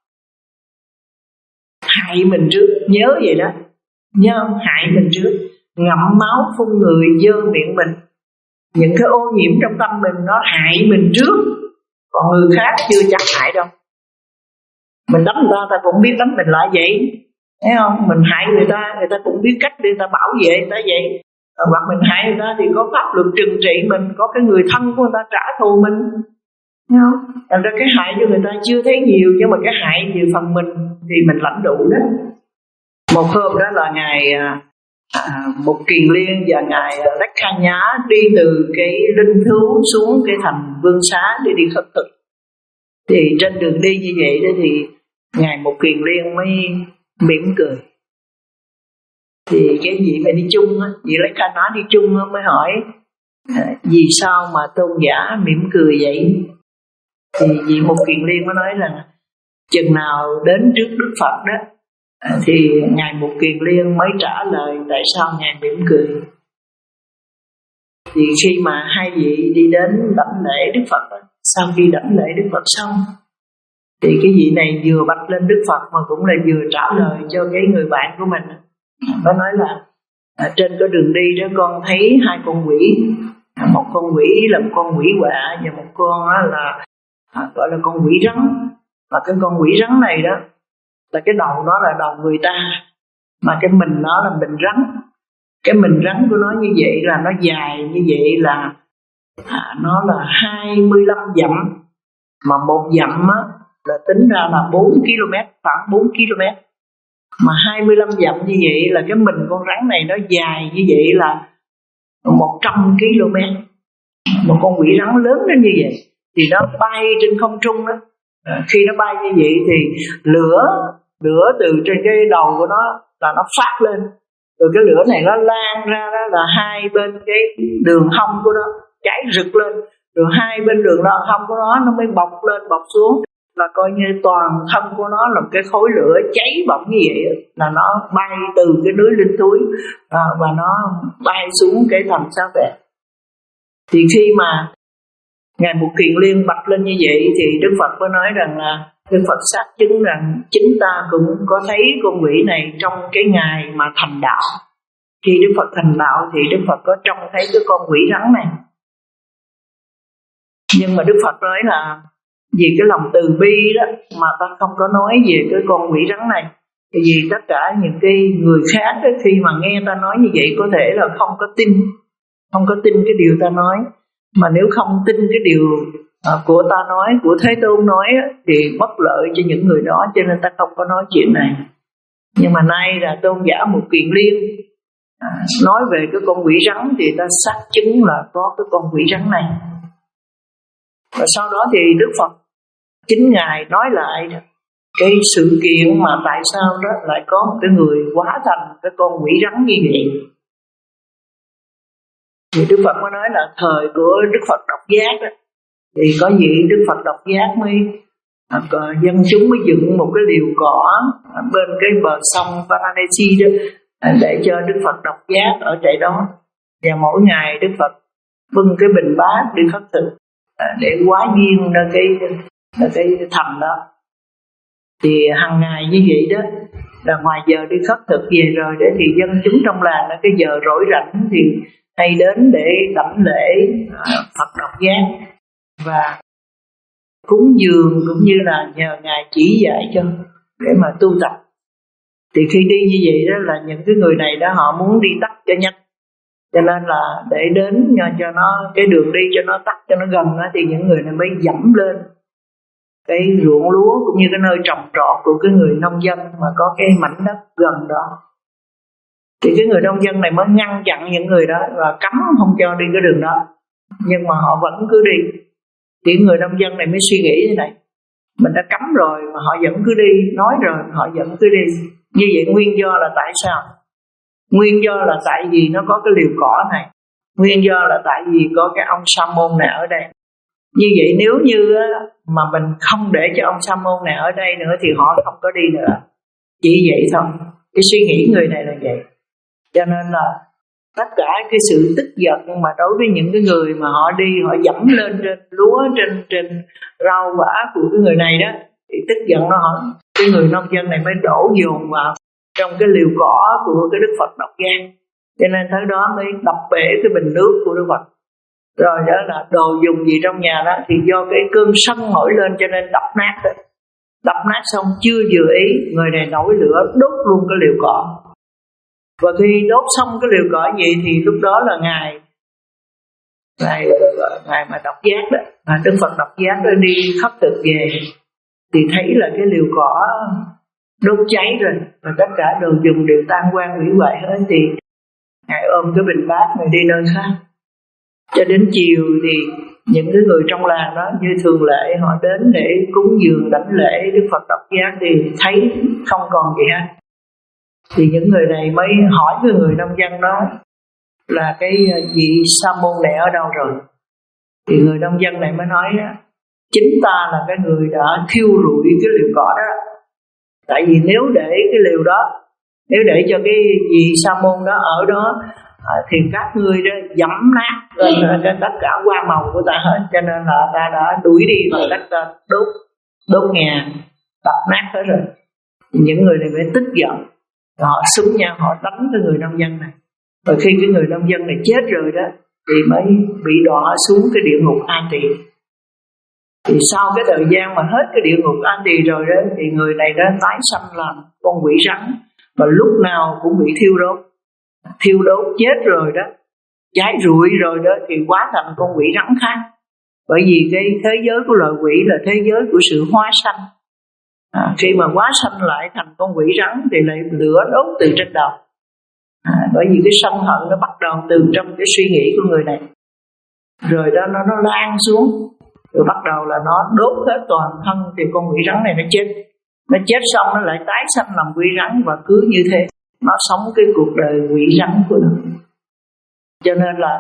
hại mình trước. Nhớ vậy đó, nhớ không? Hại mình trước, ngậm máu phun người dơ miệng mình. Những cái ô nhiễm trong tâm mình nó hại mình trước, còn người khác chưa chắc hại đâu. Mình đánh người ta, ta cũng biết đánh mình lại vậy, thấy không? Mình hại người ta, người ta cũng biết cách để người ta bảo vệ người ta vậy. Hoặc mình hại người ta thì có pháp luật trừng trị mình, có cái người thân của người ta trả thù mình, thấy không? Thành ra cái hại cho người ta chưa thấy nhiều, nhưng mà cái hại về phần mình thì mình lãnh đủ đó. Một hôm đó là ngày à, Mục Kiền Liên và ngài Lách Kha Nhá đi từ cái linh thú xuống cái thành Vương Xá để đi khất thực. Thì trên đường đi như vậy đó thì ngài Mục Kiền Liên mới mỉm cười. Thì cái vị mà đi chung á, vị Lách Kha Nhá đi chung á, mới hỏi à, vì sao mà tôn giả mỉm cười vậy? Thì vị Mục Kiền Liên mới nói là chừng nào đến trước Đức Phật đó, à, thì ngài Mục Kiền Liên mới trả lời tại sao ngài mỉm cười. Thì khi mà hai vị đi đến đảnh lễ Đức Phật đó, sau khi đảnh lễ Đức Phật xong, thì cái vị này vừa bạch lên Đức Phật mà cũng là vừa trả lời cho cái người bạn của mình. Nó nói là à, trên cái đường đi đó con thấy hai con quỷ, một con quỷ là một con quỷ quạ, và một con là à, gọi là con quỷ rắn. Và cái con quỷ rắn này đó là cái đầu nó là đầu người ta, mà cái mình nó là mình rắn. Cái mình rắn của nó như vậy là nó dài như vậy là à, nó là hai mươi lăm dặm, mà một dặm á, là tính ra là bốn ki lô mét, khoảng bốn ki lô mét. Mà hai mươi lăm dặm như vậy là cái mình con rắn này nó dài như vậy là một trăm ki lô mét. Một con quỷ rắn lớn đến như vậy thì nó bay trên không trung đó. À, khi nó bay như vậy thì lửa lửa từ trên cái đầu của nó là nó phát lên, rồi cái lửa này nó lan ra đó là hai bên cái đường hông của nó cháy rực lên, rồi hai bên đường hông của nó nó mới bọc lên bọc xuống, là coi như toàn thân của nó là một cái khối lửa cháy bỏng như vậy, là nó bay từ cái núi Linh Túi à, và nó bay xuống cái thành Sa Vệ. Thì khi mà ngài Mục Kiền Liên bạch lên như vậy thì Đức Phật có nói rằng là Đức Phật xác chứng rằng chính ta cũng có thấy con quỷ này trong cái ngày mà thành đạo. Khi Đức Phật thành đạo thì Đức Phật có trông thấy cái con quỷ rắn này. Nhưng mà Đức Phật nói là vì cái lòng từ bi đó mà ta không có nói về cái con quỷ rắn này. Vì tất cả những cái người khác đó, khi mà nghe ta nói như vậy có thể là không có tin, không có tin cái điều ta nói. Mà nếu không tin cái điều à, của ta nói, của Thế Tôn nói á, thì bất lợi cho những người đó, cho nên ta không có nói chuyện này. Nhưng mà nay là tôn giả Mục Kiền Liên à, nói về cái con quỷ rắn thì ta xác chứng là có cái con quỷ rắn này. Và sau đó thì Đức Phật chính ngài nói lại cái sự kiện mà tại sao đó lại có một cái người hóa thành cái con quỷ rắn như vậy. Thì Đức Phật mới nói là thời của Đức Phật Độc Giác đó, thì có gì Đức Phật Độc Giác mới à, dân chúng mới dựng một cái liều cỏ bên cái bờ sông Varanasi đó à, để cho Đức Phật Độc Giác ở tại đó. Và mỗi ngày Đức Phật bưng cái bình bát đi khất thực à, để hóa duyên ra cái, ra cái thành đó. Thì hàng ngày như vậy đó, là ngoài giờ đi khất thực về rồi để thì dân chúng trong làng là cái giờ rỗi rảnh thì hay đến để đảnh lễ à, Phật Độc Giác và cúng dường, cũng như là nhờ Ngài chỉ dạy cho để mà tu tập. Thì khi đi như vậy đó là những cái người này đó họ muốn đi tắt cho nhanh, cho nên là để đến cho nó cái đường đi cho nó tắt, cho nó gần đó, thì những người này mới dẫm lên cái ruộng lúa cũng như cái nơi trồng trọt của cái người nông dân mà có cái mảnh đất gần đó. Thì cái người nông dân này mới ngăn chặn những người đó và cấm không cho đi cái đường đó, nhưng mà họ vẫn cứ đi. Thì người nông dân này mới suy nghĩ thế này: mình đã cấm rồi mà họ vẫn cứ đi, nói rồi mà họ vẫn cứ đi. Như vậy nguyên do là tại sao? Nguyên do là tại vì nó có cái liều cỏ này. Nguyên do là tại vì có cái ông sa môn này ở đây. Như vậy nếu như mà mình không để cho ông sa môn này ở đây nữa thì họ không có đi nữa. Chỉ vậy thôi. Cái suy nghĩ người này là vậy. Cho nên là tất cả cái sự tức giận mà đối với những cái người mà họ đi, họ dẫm lên trên lúa, trên trên rau quả của cái người này đó, thì tức giận nó họ, cái người nông dân này mới đổ dồn vào trong cái liều cỏ của cái Đức Phật Độc Giác. Cho nên tới đó mới đập bể cái bình nước của Đức Phật. Rồi đó là đồ dùng gì trong nhà đó thì do cái cơn sân nổi lên cho nên đập nát đó. Đập nát xong chưa vừa ý, người này nổi lửa đốt luôn cái liều cỏ. Và khi đốt xong cái liều cỏ vậy thì lúc đó là ngài ngài ngài mà Độc Giác đó, mà Đức Phật Độc Giác đó đi khất thực về thì thấy là cái liều cỏ đốt cháy rồi và tất cả đồ dùng đều tan quang hủy hoại hết. Thì ngài ôm cái bình bát này đi nơi khác. Cho đến chiều thì những cái người trong làng đó như thường lệ họ đến để cúng dường đảnh lễ Đức Phật Độc Giác thì thấy không còn gì hết. Thì những người này mới hỏi cái người nông dân đó là cái vị sa môn này ở đâu rồi. Thì người nông dân này mới nói đó, chính ta là cái người đã thiêu rụi cái liều cỏ đó. Tại vì nếu để cái liều đó, nếu để cho cái vị sa môn đó ở đó à, thì các ngươi đó dẫm nát lên tất cả hoa màu của ta hết. Cho nên là ta đã đuổi đi bằng cách ta đốt đốt nhà, đập nát hết rồi. Những người này mới tức giận, họ súng nhau, họ đánh cái người nông dân này. Và khi cái người nông dân này chết rồi đó thì mới bị đọa xuống cái địa ngục A Tỳ. Thì sau cái thời gian mà hết cái địa ngục A Tỳ rồi đó thì người này đã tái sanh làm con quỷ rắn, và lúc nào cũng bị thiêu đốt. Thiêu đốt chết rồi đó, cháy rụi rồi đó thì hóa thành con quỷ rắn khác. Bởi vì cái thế giới của loài quỷ là thế giới của sự hóa sanh. À, khi mà hóa sanh lại thành con quỷ rắn thì lại lửa đốt từ trên đầu. À, bởi vì cái sân hận nó bắt đầu từ trong cái suy nghĩ của người này, rồi đó nó nó lan xuống, rồi bắt đầu là nó đốt hết toàn thân. Thì con quỷ rắn này nó chết, nó chết xong nó lại tái sanh làm quỷ rắn, và cứ như thế nó sống cái cuộc đời quỷ rắn của nó. Cho nên là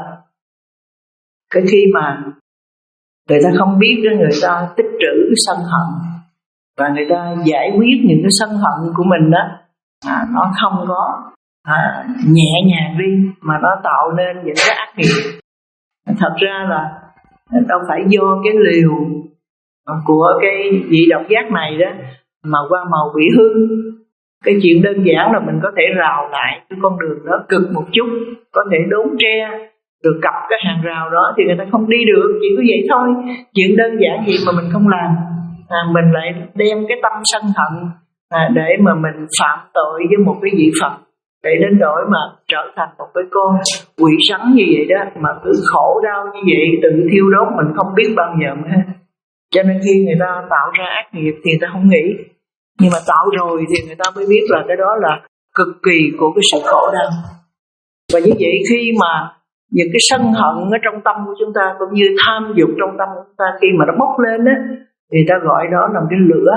cái khi mà người ta không biết đó, người ta tích trữ cái sân hận và người ta giải quyết những cái sân hận của mình đó, à, nó không có à, nhẹ nhàng đi mà nó tạo nên những cái ác nghiệp. Thật ra là đâu phải do cái liều của cái vị Độc Giác này đó mà hoa màu bị hư. Cái chuyện đơn giản là mình có thể rào lại cái con đường đó cực một chút, có thể đốn tre rồi cặp cái hàng rào đó thì người ta không đi được, chỉ có vậy thôi. Chuyện đơn giản gì mà mình không làm, à, mình lại đem cái tâm sân hận à, để mà mình phạm tội với một cái vị Phật, để đến nỗi mà trở thành một cái con quỷ rắn như vậy đó, mà cứ khổ đau như vậy, tự thiêu đốt mình không biết bao giờ nữa. Cho nên khi người ta tạo ra ác nghiệp thì người ta không nghĩ, nhưng mà tạo rồi thì người ta mới biết là cái đó là cực kỳ của cái sự khổ đau. Và như vậy khi mà những cái sân hận ở trong tâm của chúng ta cũng như tham dục trong tâm của chúng ta, khi mà nó bốc lên á, thì ta gọi đó là cái lửa,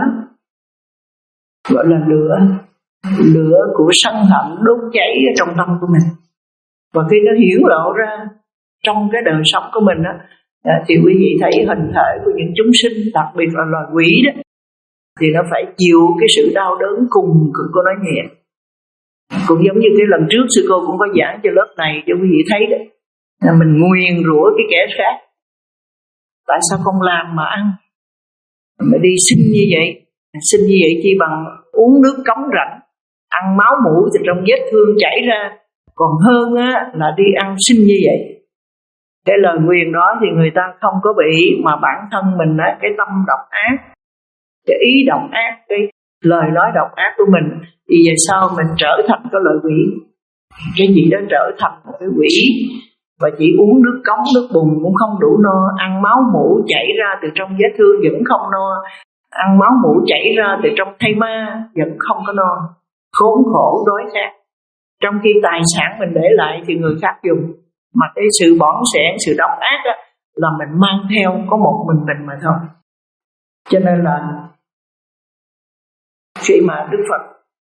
gọi là lửa lửa của sân hận đốt cháy ở trong tâm của mình. Và khi nó hiển lộ ra trong cái đời sống của mình á, thì quý vị thấy hình thể của những chúng sinh, đặc biệt là loài quỷ đó, thì nó phải chịu cái sự đau đớn cùng cực của nó nhẹ. Cũng giống như cái lần trước sư cô cũng có giảng cho lớp này cho quý vị thấy đó, là mình nguyền rủa cái kẻ khác. Tại sao không làm mà ăn? Mà đi xin như vậy, xin như vậy chi bằng uống nước cống rãnh, ăn máu mủ từ trong vết thương chảy ra, còn hơn á là đi ăn xin như vậy. Cái lời nguyền đó thì người ta không có bị, mà bản thân mình á, cái tâm độc ác, cái ý độc ác, cái lời nói độc ác của mình, thì về sau mình trở thành cái loại quỷ. Cái gì đó trở thành một cái quỷ, và chỉ uống nước cống nước bùn cũng không đủ no, ăn máu mủ chảy ra từ trong vết thương vẫn không no, ăn máu mủ chảy ra từ trong thây ma vẫn không có no, khốn khổ đói khát. Trong khi tài sản mình để lại thì người khác dùng, mà cái sự bỏng sẻn, sự độc ác á, là mình mang theo có một mình mình mà thôi. Cho nên là khi mà Đức Phật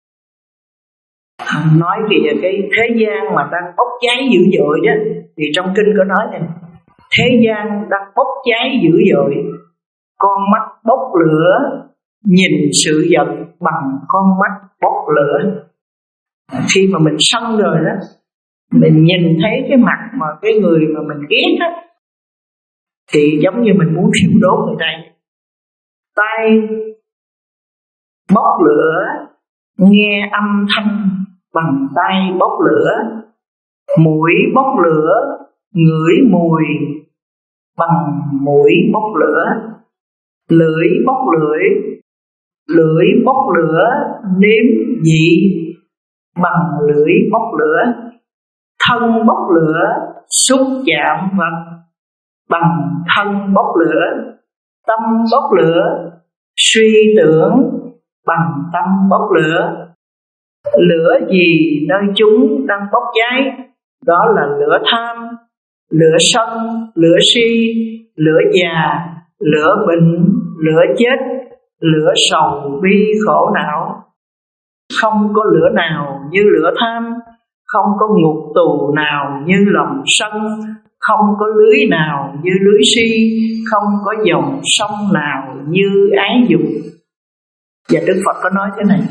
nói về cái thế gian mà đang bốc cháy dữ dội đó, thì trong kinh có nói này: thế gian đang bốc cháy dữ dội, con mắt bốc lửa, nhìn sự vật bằng con mắt bốc lửa. Khi mà mình sân rồi đó, mình nhìn thấy cái mặt mà cái người mà mình ghét á, thì giống như mình muốn thiêu đốt người ta. Tai bốc lửa, nghe âm thanh bằng tai bốc lửa, mũi bốc lửa, ngửi mùi bằng mũi bốc lửa, lưỡi bốc lưỡi, lưỡi bốc lửa, nếm vị bằng lưỡi bốc lửa, thân bốc lửa, xúc chạm vật bằng thân bốc lửa, tâm bốc lửa, suy tưởng bằng tâm bốc lửa. Lửa gì nơi chúng đang bốc cháy? Đó là lửa tham, lửa sân, lửa si, lửa già, lửa bệnh, lửa chết, lửa sầu bi khổ não. Không có lửa nào như lửa tham, không có ngục tù nào như lòng sân, không có lưới nào như lưới si, không có dòng sông nào như ái dục. Và Đức Phật có nói thế này: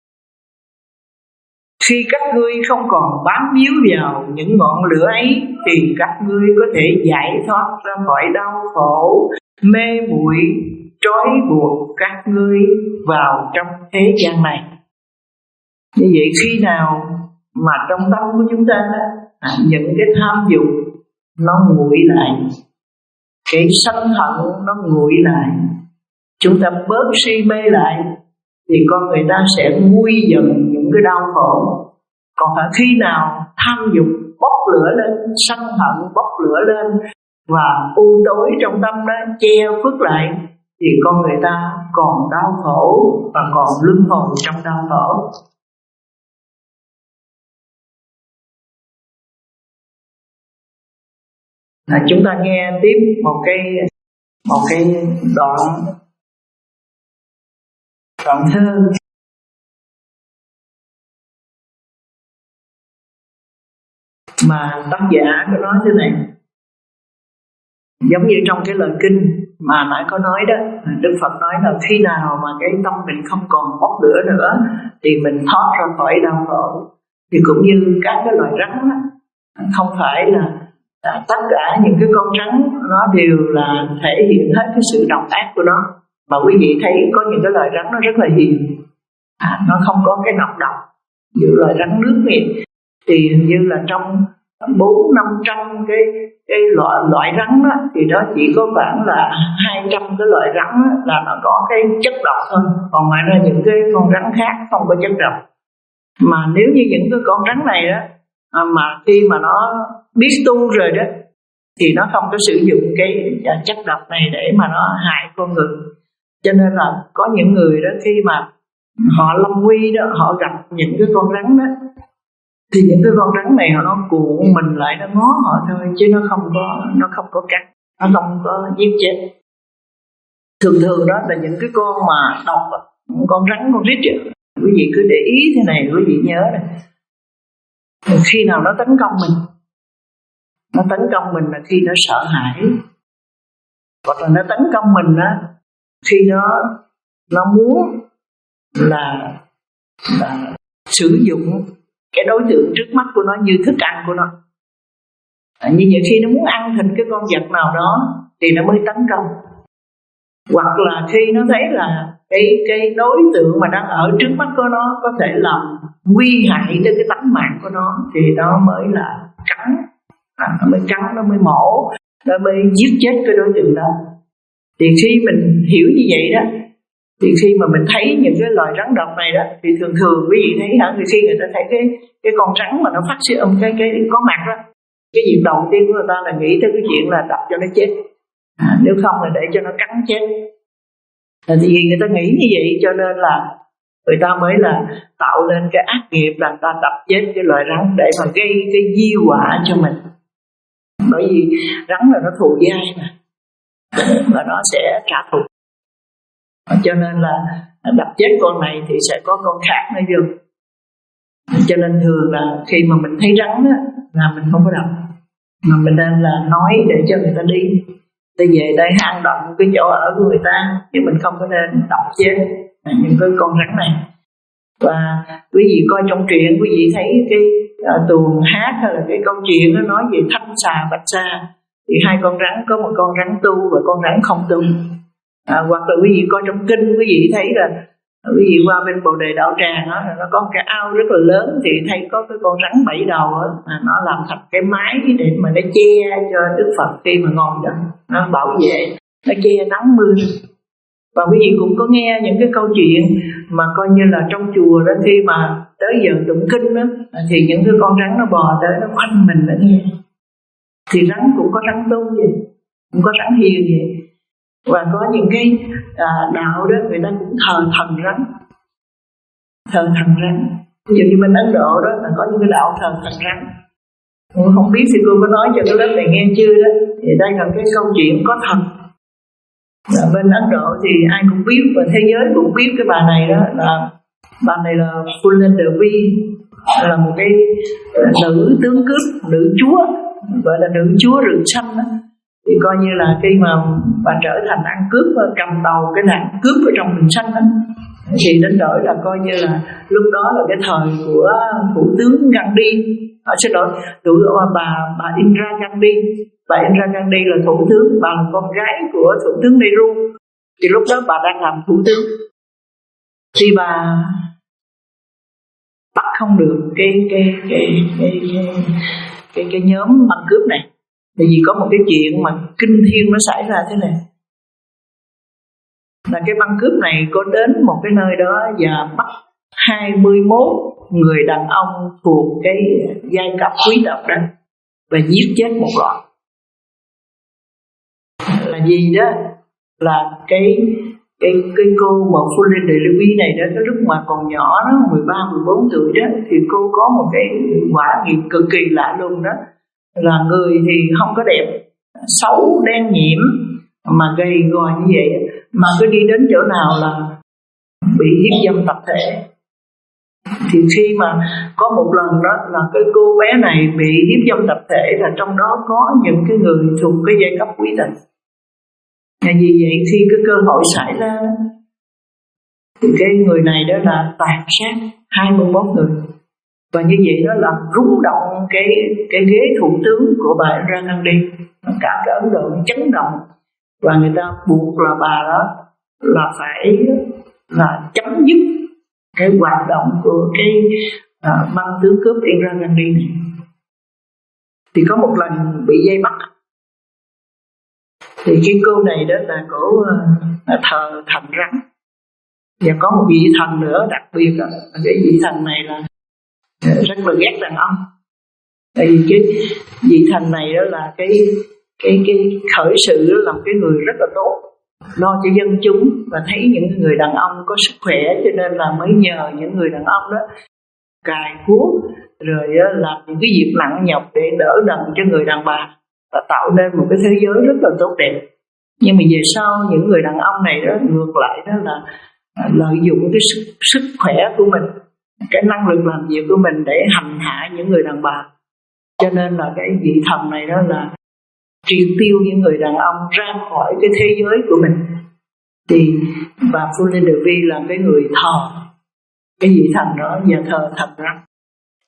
khi các ngươi không còn bám víu vào những ngọn lửa ấy, thì các ngươi có thể giải thoát ra khỏi đau khổ, mê muội trói buộc các ngươi vào trong thế gian này. Như vậy khi nào mà trong tâm của chúng ta à, những cái tham dục nó nguội lại, cái sân hận nó nguội lại, chúng ta bớt si mê lại, thì con người ta sẽ nguôi dần những cái đau khổ. Còn phải khi nào tham dục bốc lửa lên, sân hận bốc lửa lên, và u tối trong tâm đó che khuất lại, thì con người ta còn đau khổ và còn luân hồi trong đau khổ. À, chúng ta nghe tiếp một cái một cái đoạn đoạn thơ mà tác giả có nói thế này, giống như trong cái lời kinh mà nãy có nói đó. Đức Phật nói là khi nào mà cái tâm mình không còn bốc lửa nữa thì mình thoát ra khỏi đau khổ. Thì cũng như các cái loài rắn đó, không phải là à, tất cả những cái con rắn nó đều là thể hiện hết cái sự độc ác của nó. Mà quý vị thấy có những cái loài rắn nó rất là hiền, à, nó không có cái nọc độc như loài rắn nước này. Thì hình như là trong bốn năm trăm cái cái loại loại rắn đó, thì đó chỉ có khoảng là hai trăm cái loại rắn đó, là nó có cái chất độc thôi. Còn ngoài ra những cái con rắn khác không có chất độc. Mà nếu như những cái con rắn này đó à, mà khi mà nó biết tu rồi đó, thì nó không có sử dụng cái chất độc này để mà nó hại con người. Cho nên là có những người đó khi mà họ lâm nguy đó, họ gặp những cái con rắn đó, thì những cái con rắn này nó cuộn mình lại, nó ngó họ thôi, chứ nó không có nó không có cắn, nó không có giết chết. Thường thường đó là những cái con mà độc, con rắn, con rít, quý vị cứ để ý thế này, quý vị nhớ này, khi nào nó tấn công mình, nó tấn công mình là khi nó sợ hãi, hoặc là nó tấn công mình á khi nó nó muốn là, là sử dụng cái đối tượng trước mắt của nó như thức ăn của nó. À, như nhiều khi nó muốn ăn thịt cái con vật nào đó thì nó mới tấn công, hoặc là khi nó thấy là cái cái đối tượng mà đang ở trước mắt của nó có thể làm nguy hại đến cái tánh mạng của nó thì nó mới là cắn, à, nó mới cắn, nó mới mổ, nó mới giết chết cái đối tượng đó. Thì khi mình hiểu như vậy đó, thì khi mà mình thấy những cái loài rắn độc này đó, thì thường thường quý vị thấy hả, khi người ta thấy cái cái con rắn mà nó phát sinh cái cái có mặt đó, cái việc đầu tiên của người ta là nghĩ tới cái chuyện là đập cho nó chết, à, nếu không là để cho nó cắn chết. Thì vì người ta nghĩ như vậy cho nên là người ta mới là tạo lên cái ác nghiệp là người ta đập chết cái loài rắn để mà gây cái di họa cho mình. Bởi vì rắn là nó thù dai mà, và nó sẽ trả thù. Cho nên là đập chết con này thì sẽ có con khác nữa vô. Cho nên thường là khi mà mình thấy rắn á, là mình không có đập, mà mình nên là nói để cho người ta đi, tôi về đây hang động cái chỗ ở của người ta, chứ mình không có nên đập chết những cái con rắn này. Và quý vị coi trong truyện, quý vị thấy cái uh, tuồng hát hay là cái câu chuyện nó nói về thanh xà bạch xà, thì hai con rắn, có một con rắn tu và con rắn không tu. À, hoặc là quý vị coi trong kinh, quý vị thấy là quý vị qua bên Bồ Đề Đạo Tràng đó, nó có một cái ao rất là lớn, thì thấy có cái con rắn bảy đầu đó, mà nó làm thành cái mái để mà nó che cho Đức Phật khi mà ngồi đó, nó bảo vệ, nó che nắng mưa. Và quý vị cũng có nghe những cái câu chuyện mà coi như là trong chùa đó, khi mà tới giờ tụng kinh đó, thì những cái con rắn nó bò tới, nó khoanh mình ở nghe. Thì rắn cũng có rắn tu vậy, cũng có rắn hiền vậy. Và có những cái à, đạo đó người ta cũng thờ thần rắn, thờ thần rắn. Ví dụ như bên Ấn Độ đó là có những cái đạo thờ thần rắn. Tôi không biết thì cô có nói cho cái lớp này nghe chưa đó. Thì đây là cái câu chuyện có thật. Ở bên Ấn Độ thì ai cũng biết, và thế giới cũng biết cái bà này đó, là bà này là Fulandevi, là một cái nữ tướng cướp, nữ chúa, gọi là nữ chúa rừng xanh đó. Thì coi như là khi mà bà trở thành ăn cướp, cầm đầu cái nạn cướp ở trong rừng xanh đó, thì đến đổi là coi như là lúc đó là cái thời của thủ tướng Gandhi, à, xin lỗi, thủ bà bà Indira Gandhi. Bà Indira Gandhi là thủ tướng, bà là con gái của thủ tướng Nehru. Thì lúc đó bà đang làm thủ tướng, thì bà bắt không được cái cái cái cái cái cái, cái nhóm băng cướp này. Bởi vì có một cái chuyện mà kinh thiên nó xảy ra thế này, là cái băng cướp này có đến một cái nơi đó và bắt hai mươi mốt người đàn ông thuộc cái giai cấp quý tộc đó và giết chết một loạt. Là gì đó? Là cái cái cái cô mà Fulandevi này đó, cái lúc mà còn nhỏ đó, mười ba mười bốn tuổi đó, thì cô có một cái quả nghiệp cực kỳ lạ luôn đó, là người thì không có đẹp, xấu đen nhiễm mà gầy gò như vậy, mà cứ đi đến chỗ nào là bị hiếp dâm tập thể. Thì khi mà có một lần đó là cái cô bé này bị hiếp dâm tập thể, là trong đó có những cái người thuộc cái giai cấp quý tộc. Là vì vậy khi cái cơ hội xảy ra thì cái người này đó là tàn sát hai mươi mốt người. Và như vậy nó làm rung động cái cái ghế thủ tướng của bà Indira Gandhi, cả cái Ấn Độ chấn động, và người ta buộc là bà đó là phải là chấm dứt cái hoạt động của cái à, băng tướng cướp Indira Gandhi này. Thì có một lần bị dây bắt, thì cái cô này đó là cổ uh, thờ thần rắn, và có một vị thần nữa đặc biệt là cái vị thần này là rất là ghét đàn ông. Tại vì cái vị thần này đó là cái cái cái khởi sự đó, là cái người rất là tốt, lo cho dân chúng, và thấy những người đàn ông có sức khỏe, cho nên là mới nhờ những người đàn ông đó cài cuốc rồi làm những cái việc nặng nhọc để đỡ đần cho người đàn bà, và tạo nên một cái thế giới rất là tốt đẹp. Nhưng mà về sau những người đàn ông này đó ngược lại đó là lợi dụng cái sức, sức khỏe của mình, cái năng lực làm việc của mình để hành hạ những người đàn bà. Cho nên là cái vị thần này đó là triệt tiêu những người đàn ông ra khỏi cái thế giới của mình. Thì bà Fulandevi là cái người thờ cái vị thần đó và thờ thần rắn.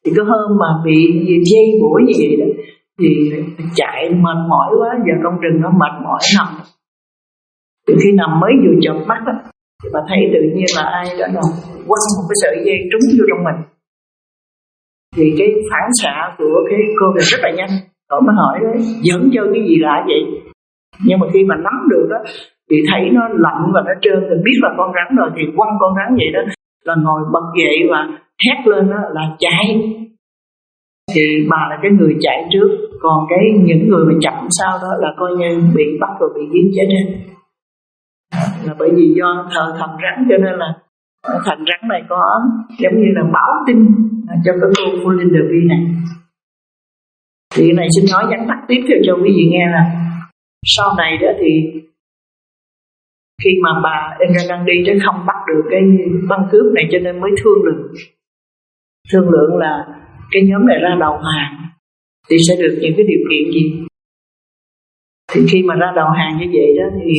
Thì có hôm mà bị dây bủa như vậy đó thì chạy mệt mỏi quá, giờ trong rừng nó mệt mỏi nằm. Từ khi nằm mới vừa chợp mắt đó, thì bà thấy tự nhiên là ai đó nó quăng một cái sợi dây trúng vô trong mình. Thì cái phản xạ của cái cô này rất là nhanh. Họ mới hỏi đấy, dẫn cho cái gì lạ vậy? Nhưng mà khi mà nắm được đó thì thấy nó lạnh và nó trơn, thì biết là con rắn rồi, thì quăng con rắn vậy đó là ngồi bật dậy và hét lên đó là chạy. Thì bà là cái người chạy trước, còn cái những người mà chậm sau đó là coi như bị bắt rồi bị giết chết hết. Là bởi vì do thờ thần rắn cho nên là thần rắn này có giống như là báo tin cho cái cô Phu Linh Devi Vi này. Thì cái này xin nói vắn tắt tiếp theo cho quý vị nghe là sau này đó thì khi mà bà Indra Gandhi đó không bắt được cái băng cướp này cho nên mới thương lượng. Thương lượng là cái nhóm này ra đầu hàng thì sẽ được những cái điều kiện gì. Thì khi mà ra đầu hàng như vậy đó thì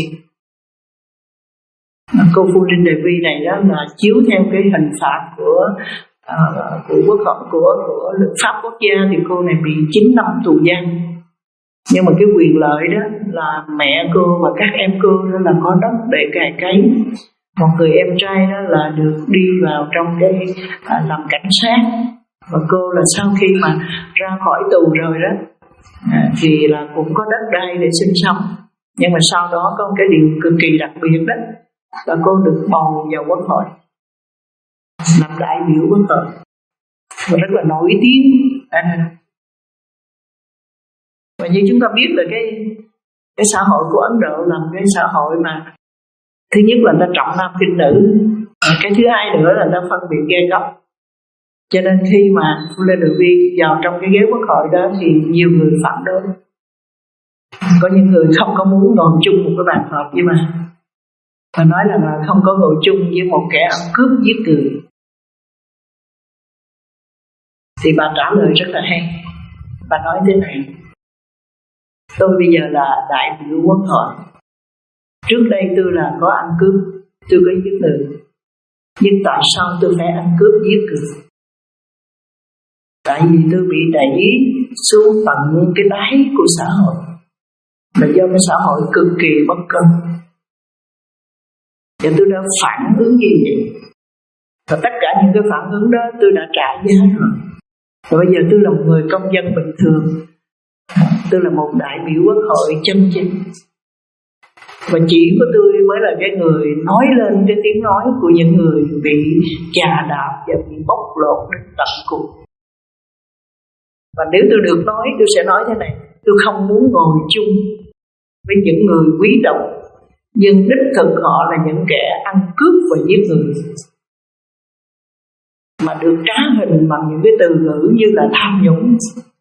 cô Phu Linh Devi Vi này đó là chiếu theo cái hình phạt của uh, của quốc hội của của luật pháp quốc gia thì cô này bị chín năm tù giam. Nhưng mà cái quyền lợi đó là mẹ cô và các em cô đó là có đất để cày cấy. Một người em trai đó là được đi vào trong cái à, làm cảnh sát. Và cô là sau khi mà ra khỏi tù rồi đó à, thì là cũng có đất đai để sinh sống. Nhưng mà sau đó có một cái điều cực kỳ đặc biệt đó là cô được bầu vào quốc hội, làm đại biểu quốc hội và rất là nổi tiếng. À, và như chúng ta biết là cái cái xã hội của Ấn Độ là cái xã hội mà thứ nhất là nó trọng nam khinh nữ, cái thứ hai nữa là nó phân biệt giai cấp. Cho nên khi mà Phu Linh Devi Vi vào trong cái ghế quốc hội đó thì nhiều người phản đối. Có những người không có muốn ngồi chung một cái bàn họp với bà, và nói là không có ngồi chung với một kẻ ăn cướp giết người. Thì bà trả lời rất là hay. Bà nói thế này: tôi bây giờ là đại biểu quốc hội. Trước đây tôi là có ăn cướp, tôi có giết người. Nhưng tại sao tôi phải ăn cướp giết người? Tại vì tôi bị đẩy xuống tận cái đáy của xã hội, là do cái xã hội cực kỳ bất công. Và tôi đã phản ứng như vậy. Và tất cả những cái phản ứng đó tôi đã trả giá rồi. Và bây giờ tôi là một người công dân bình thường. Tôi là một đại biểu quốc hội chân chính. Và chỉ có tôi mới là cái người nói lên cái tiếng nói của những người bị chà đạp và bị bóc lột đến tận cùng. Và nếu tôi được nói, tôi sẽ nói thế này: tôi không muốn ngồi chung với những người quý tộc, nhưng đích thực họ là những kẻ ăn cướp và giết người, mà được trá hình bằng những cái từ ngữ như là tham nhũng.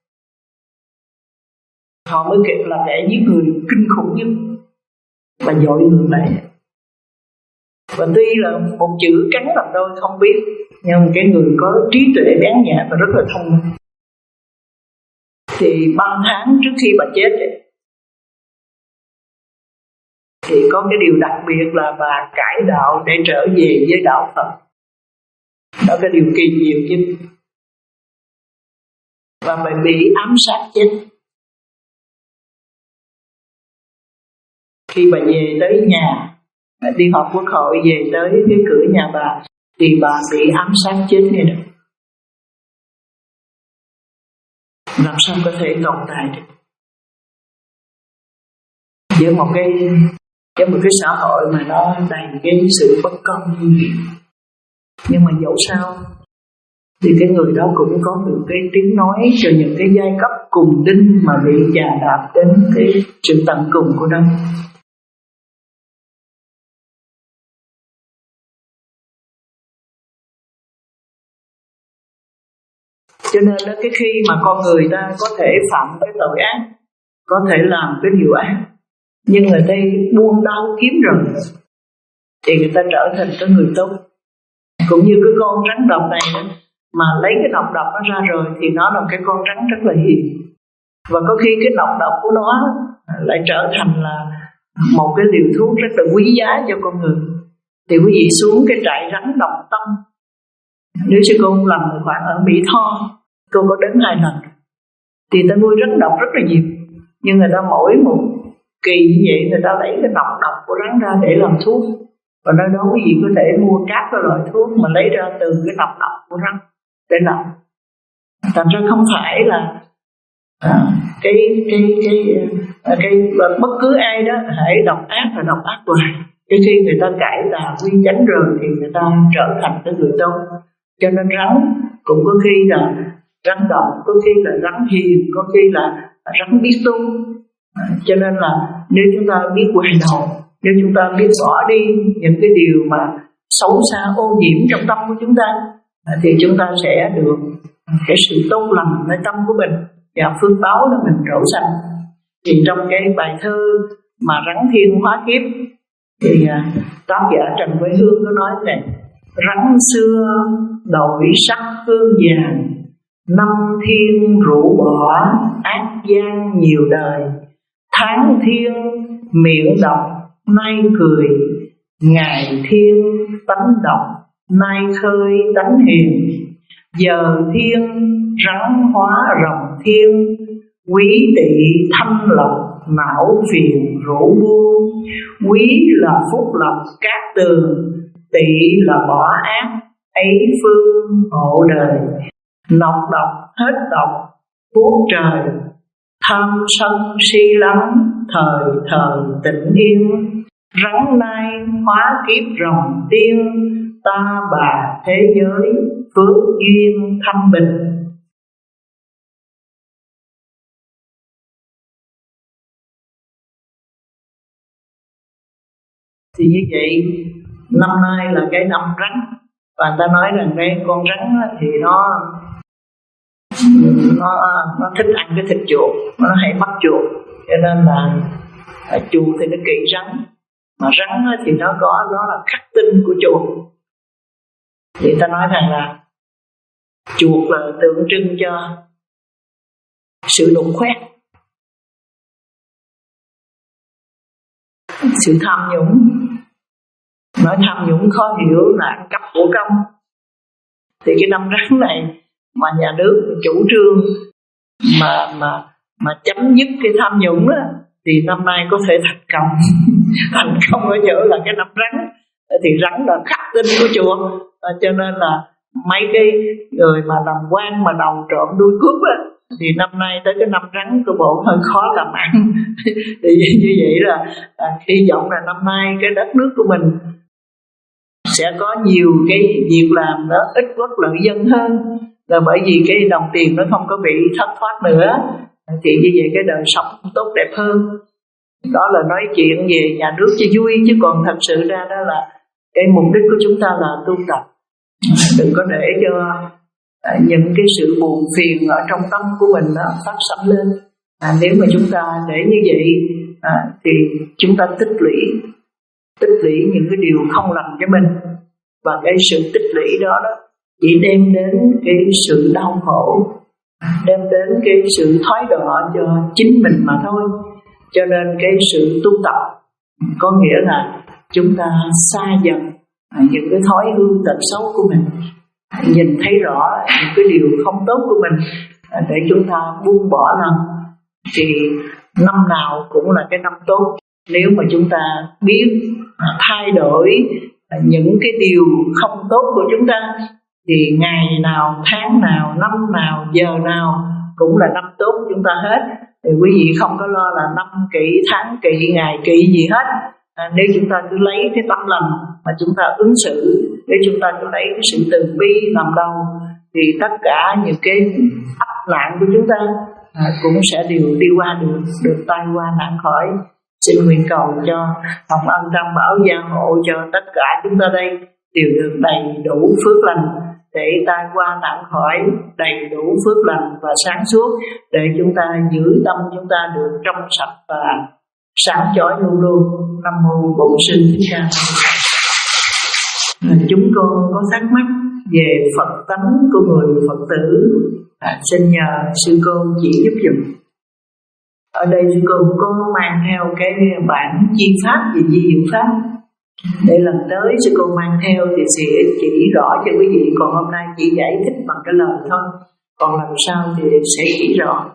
Họ mới kể là kẻ giết người kinh khủng nhất và dội ngược lại. Và tuy là một chữ cắn làm đôi không biết, nhưng cái người có trí tuệ bén nhạy và rất là thông minh. Thì ba tháng trước khi bà chết ấy, thì có cái điều đặc biệt là bà cải đạo để trở về với đạo Phật. Đó là cái điều kỳ diệu nhất. Và bà bị ám sát chết. Khi bà về tới nhà, đi họp quốc hội, về tới cái cửa nhà bà thì bà bị ám sát chết ngay đó. Làm sao có thể tồn tại được với một cái với một cái xã hội mà nó đầy cái sự bất công như vậy. Nhưng mà dẫu sao thì cái người đó cũng có được cái tiếng nói cho những cái giai cấp cùng đinh mà bị chà đạp đến cái sự tận cùng của nó. Cho nên đó, cái khi mà con người ta có thể phạm cái tội ác, có thể làm cái điều ác, nhưng người ta buông đau kiếm rồi thì người ta trở thành cái người tốt. Cũng như cái con rắn độc này đó, mà lấy cái nọc độc nó ra rồi thì nó là cái con rắn rất là hiền. Và có khi cái nọc độc của nó lại trở thành là một cái liều thuốc rất là quý giá cho con người. Thì quý vị xuống cái trại rắn Đồng Tâm, nếu sư cô không lầm là khoảng ở Mỹ Tho, Cô có đến hai lần. Thì ta nuôi rắn độc rất là nhiều, nhưng người ta mỗi một kỳ như vậy người ta lấy cái nọc độc của rắn ra để làm thuốc. Và nơi đó quý vị có thể mua các cái loại thuốc mà lấy ra từ cái nọc độc của rắn để làm. Thành ra không phải là à, cái cái cái cái, cái bất cứ ai đó hãy độc ác và độc ác hoài. Cái khi người ta cải tà quy chánh rồi thì người ta trở thành cái người tốt. Cho nên rắn cũng có khi là rắn độc, có khi là rắn hiền, có khi là rắn biết tu. À, cho nên là nếu chúng ta biết quay đầu, nếu chúng ta biết bỏ đi những cái điều mà xấu xa ô nhiễm trong tâm của chúng ta, à, thì chúng ta sẽ được cái sự tốt lành nơi tâm của mình và phước báo là mình trổ sanh. Thì trong cái bài thơ mà rắn thiên hóa kiếp thì à, tác giả Trần Quế Hương có nói này: rắn xưa đổi sắc hương vàng, năm thiên rũ bỏ ác gian nhiều đời. Tháng thiên miệng độc nay cười, ngày thiên tánh độc nay khơi tánh hiền. Giờ thiên rắn hóa rồng thiên, quý tỵ thanh lộc não phiền rũ buông. Quý là phúc lộc cát tường, tỵ là bỏ ác ấy phương hộ đời. Nọc độc hết độc thuốc trời, tham sân si lắng thời thời tịnh yên. Rắn nay hóa kiếp rồng tiên, ta bà thế giới phước duyên thanh bình. Thì như vậy, năm nay là cái năm rắn. Và người ta nói rằng cái con rắn thì nó nó nó thích ăn cái thịt chuột, nó hay bắt chuột, cho nên là chuột thì nó kỵ rắn, mà rắn thì nó có nó là khắc tinh của chuột. Thì ta nói rằng là chuột là tượng trưng cho sự đục khoét, sự tham nhũng. Nói tham nhũng khó hiểu là ăn cắp của công. Thì cái năm rắn này mà nhà nước chủ trương mà mà mà chấm dứt cái tham nhũng đó, thì năm nay có thể thành công. Thành công ở chỗ là cái năm rắn, thì rắn là khắc tinh của chuột, à, cho nên là mấy cái người mà làm quan mà đầu trộm đuôi cướp á, thì năm nay tới cái năm rắn của bộ hơi khó làm ăn. Thì như vậy là à, hy vọng là năm nay cái đất nước của mình sẽ có nhiều cái việc làm đó ít quốc lợi dân hơn, là bởi vì cái đồng tiền nó không có bị thất thoát nữa, thì như vậy cái đời sống tốt đẹp hơn. Đó là nói chuyện về nhà nước cho vui, chứ còn thật sự ra đó là cái mục đích của chúng ta là tu tập. Đừng có để cho à, những cái sự buồn phiền ở trong tâm của mình đó phát sanh lên. À, nếu mà chúng ta để như vậy à, thì chúng ta tích lũy tích lũy những cái điều không lành cho mình, và cái sự tích lũy đó đó chỉ đem đến cái sự đau khổ, đem đến cái sự thoái đọa cho chính mình mà thôi. Cho nên cái sự tu tập có nghĩa là chúng ta xa dần những cái thói hư tật xấu của mình, nhìn thấy rõ những cái điều không tốt của mình để chúng ta buông bỏ lần. Thì năm nào cũng là cái năm tốt nếu mà chúng ta biết thay đổi những cái điều không tốt của chúng ta, thì ngày nào, tháng nào, năm nào, giờ nào cũng là năm tốt của chúng ta hết. Thì quý vị không có lo là năm kỵ, tháng kỵ, ngày kỵ gì hết. À, nếu chúng ta cứ lấy cái tâm lành mà chúng ta ứng xử, nếu chúng ta cứ lấy cái sự từ bi làm đầu, thì tất cả những cái ách nạn của chúng ta à, cũng sẽ đều đi qua được, được tai qua nạn khỏi. Xin nguyện cầu cho hồng ân trong bảo gia hộ cho tất cả chúng ta đây đều được đầy đủ phước lành, để tai qua nạn khỏi, đầy đủ phước lành và sáng suốt, để chúng ta giữ tâm chúng ta được trong sạch và sáng chói luôn luôn. Nam mô Bổn Sư Thích Ca. Chúng con có thắc mắc về Phật tánh của người Phật tử, à, xin nhờ sư cô chỉ giúp dùm. Ở đây sư cô có mang theo cái bản chi pháp về di diệu pháp, để lần tới sư cô mang theo thì sẽ chỉ rõ cho quý vị, còn hôm nay chỉ giải thích bằng cái lời thôi. Còn làm sao thì sẽ chỉ rõ.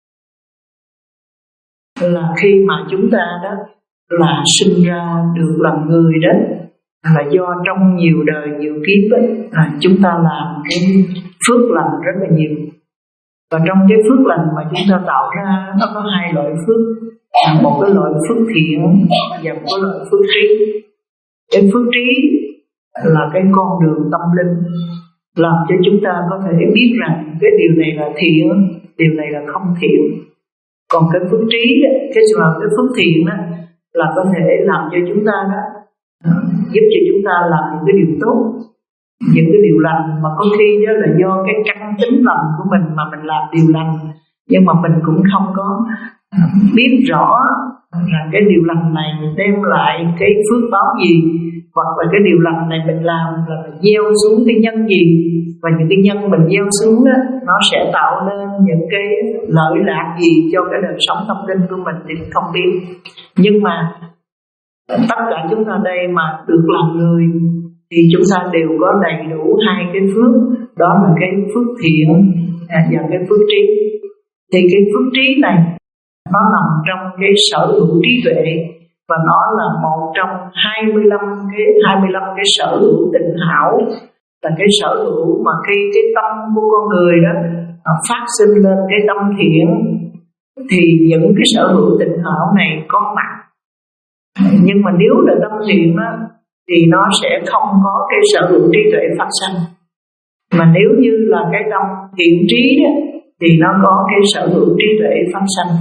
Là khi mà chúng ta đó là sinh ra được làm người đó, là do trong nhiều đời nhiều kiếp ấy, là chúng ta làm cái phước lành rất là nhiều. Và trong cái phước lành mà chúng ta tạo ra nó có hai loại phước, một cái loại phước thiện và một cái loại phước trí. Cái phước trí là cái con đường tâm linh, làm cho chúng ta có thể biết rằng cái điều này là thiện, điều này là không thiện. Còn cái phước trí, cái là cái phước thiện đó, là có thể làm cho chúng ta đó, giúp cho chúng ta làm những cái điều tốt, những cái điều lành, mà có khi đó là do cái căn tính lành của mình mà mình làm điều lành, nhưng mà mình cũng không có biết rõ rằng cái điều lành này đem lại cái phước báo gì, hoặc là cái điều lành này mình làm là mình gieo xuống cái nhân gì, và những cái nhân mình gieo xuống đó, nó sẽ tạo nên những cái lợi lạc gì cho cái đời sống tâm linh của mình thì không biết. Nhưng mà tất cả chúng ta đây mà được làm người thì chúng ta đều có đầy đủ hai cái phước, đó là cái phước thiện và cái phước trí. Thì cái phước trí này nó nằm trong cái sở hữu trí tuệ, và nó là một trong hai mươi lăm cái hai mươi lăm cái sở hữu tịnh hảo, là cái sở hữu mà khi cái tâm của con người đó phát sinh lên cái tâm thiện thì những cái sở hữu tịnh hảo này có mặt. Nhưng mà nếu là tâm thiện đó, thì nó sẽ không có cái sở hữu trí tuệ phát sanh. Mà nếu như là cái tâm thiện trí đó, thì nó có cái sở hữu trí tuệ phát sanh.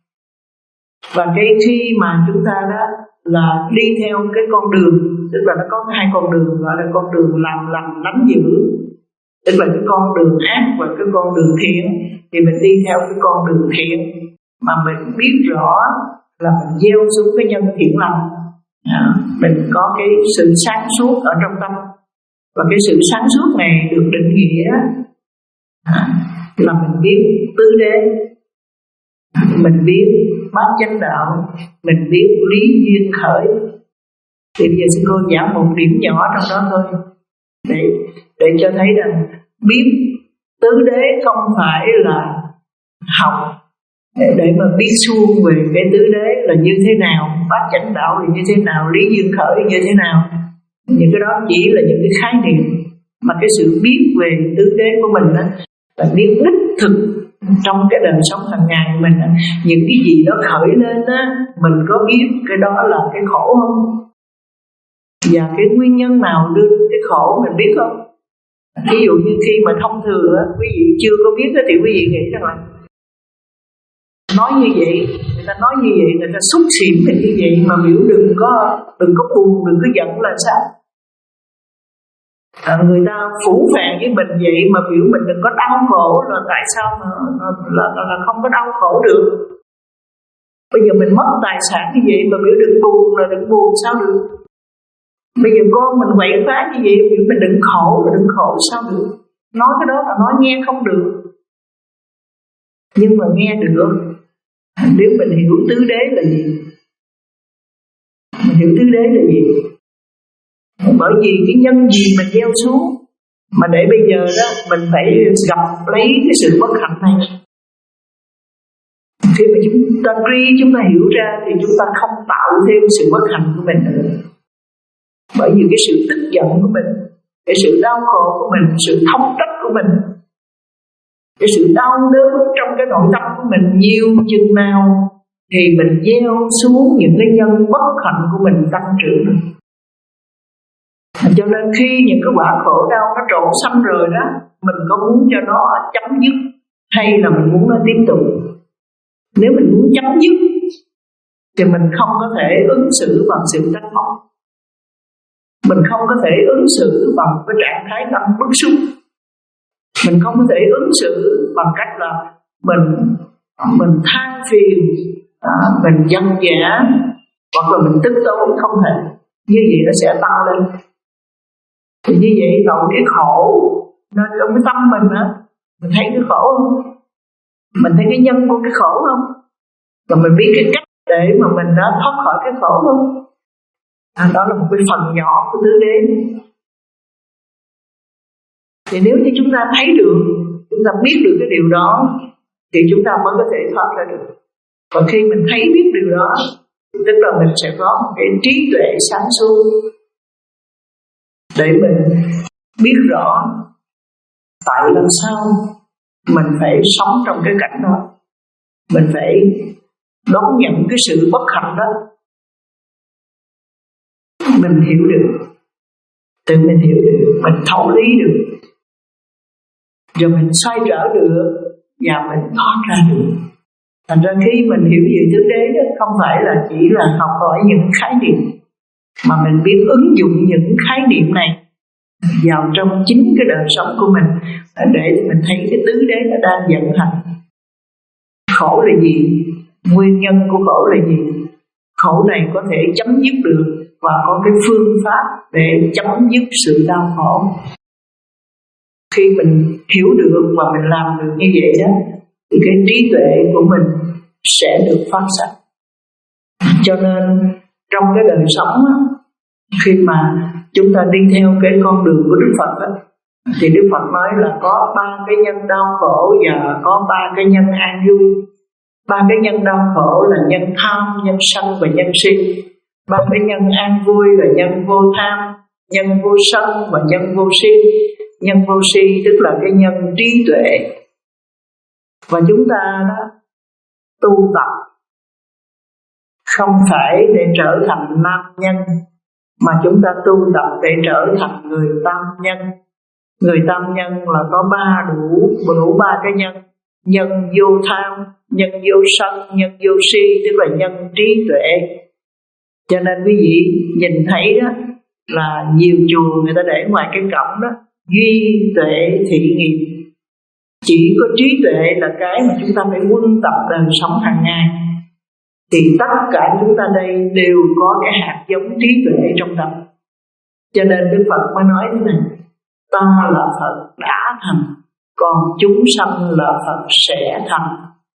Và cái khi mà chúng ta đó là đi theo cái con đường, tức là nó có hai con đường, gọi là con đường làm lành lánh dữ, tức là cái con đường ác và cái con đường thiện. Thì mình đi theo cái con đường thiện mà mình biết rõ là mình gieo xuống cái nhân thiện lành, mình có cái sự sáng suốt ở trong tâm. Và cái sự sáng suốt này được định nghĩa là mình biết tứ đế, mình biết bát chánh đạo, mình biết lý duyên khởi. Thì bây giờ sư cô giảng một điểm nhỏ trong đó thôi, để để cho thấy rằng biết tứ đế không phải là học để mà biết suông về cái tứ đế là như thế nào, bát chánh đạo là như thế nào, lý duyên khởi như thế nào. Những cái đó chỉ là những cái khái niệm, mà cái sự biết về tứ đế của mình đó là biết đích thực trong cái đời sống hàng ngày của mình. Những cái gì đó khởi lên đó, mình có biết cái đó là cái khổ không, và cái nguyên nhân nào đưa đến cái khổ mình biết không. Ví dụ như khi mà thông thường quý vị chưa có biết thì quý vị nghĩ rằng là nói như vậy, người ta nói như vậy, người ta xúc xỉm mình như vậy, mà biểu đừng có đừng có buồn, đừng có giận là sao? À, người ta phủ phàng với mình vậy mà biểu mình đừng có đau khổ là tại sao mà là, là, là, là không có đau khổ được? Bây giờ mình mất tài sản như vậy mà biểu đừng buồn là đừng buồn sao được? Bây giờ con mình quậy phá như vậy biểu mình đừng khổ là đừng khổ sao được? Nói cái đó là nói nghe không được, nhưng mà nghe được nếu mình hiểu tứ đế là gì. Mình hiểu tứ đế là gì? Bởi vì cái nhân gì mình gieo xuống, mà để bây giờ đó mình phải gặp lấy cái sự bất hạnh này. Khi mà chúng ta tri, chúng ta hiểu ra thì chúng ta không tạo thêm sự bất hạnh của mình nữa. Bởi vì cái sự tức giận của mình, cái sự đau khổ của mình, sự thông trách của mình, cái sự đau đớn trong cái nội tâm của mình nhiều chừng nào thì mình gieo xuống những cái nhân bất hạnh của mình tăng trưởng. Cho nên khi những cái quả khổ đau nó trổ xanh rồi đó, mình có muốn cho nó chấm dứt hay là mình muốn nó tiếp tục. Nếu mình muốn chấm dứt thì mình không có thể ứng xử bằng sự trách móc, mình không có thể ứng xử bằng cái trạng thái tâm bức xúc, mình không có thể ứng xử bằng cách là mình mình than phiền, à, mình dân dã hoặc là mình tức tối, không thể. Như vậy nó sẽ tăng lên. Thì như vậy đầu cái khổ nên trong cái tâm mình á, mình thấy cái khổ không? Mình thấy cái nhân của cái khổ không? Và mình biết cái cách để mà mình đã thoát khỏi cái khổ không? À, đó là một cái phần nhỏ của tứ đế. Thì nếu như chúng ta thấy được chúng ta biết được cái điều đó thì chúng ta mới có thể thoát ra được. Còn khi mình thấy biết điều đó, tức là mình sẽ có một cái trí tuệ sáng suốt để mình biết rõ tại làm sao mình phải sống trong cái cảnh đó, mình phải đón nhận cái sự bất hạnh đó. Mình hiểu được, tự mình hiểu được, mình thấu lý được, rồi mình xoay trở được và mình thoát ra được. Thành ra khi mình hiểu về tứ đế đó, không phải là chỉ là học hỏi những khái niệm, mà mình biết ứng dụng những khái niệm này vào trong chính cái đời sống của mình, để mình thấy cái tứ đế nó đang vận hành. Khổ là gì? Nguyên nhân của khổ là gì? Khổ này có thể chấm dứt được, và có cái phương pháp để chấm dứt sự đau khổ. Khi mình hiểu được và mình làm được như vậy đó, thì cái trí tuệ của mình sẽ được phát sinh. Cho nên trong cái đời sống đó, khi mà chúng ta đi theo cái con đường của Đức Phật đó, thì Đức Phật nói là có ba cái nhân đau khổ và có ba cái nhân an vui. Ba cái nhân đau khổ là nhân tham, nhân sân và nhân si. Ba cái nhân an vui là nhân vô tham, nhân vô sân và nhân vô si. Nhân vô si tức là cái nhân trí tuệ. Và chúng ta đó tu tập không phải để trở thành nam nhân, mà chúng ta tu tập để trở thành người tam nhân. Người tam nhân là có ba đủ đủ ba cái nhân: nhân vô tham, nhân vô sân, nhân vô si, tức là nhân trí tuệ. Cho nên quý vị nhìn thấy đó là nhiều chùa người ta để ngoài cái cổng đó duy tuệ thị nghiệp. Chỉ có trí tuệ là cái mà chúng ta phải quân tập đời sống hàng ngày. Thì tất cả chúng ta đây đều có cái hạt giống trí tuệ trong tâm. Cho nên Đức Phật mới nói thế này: ta là Phật đã thành, còn chúng sanh là Phật sẽ thành.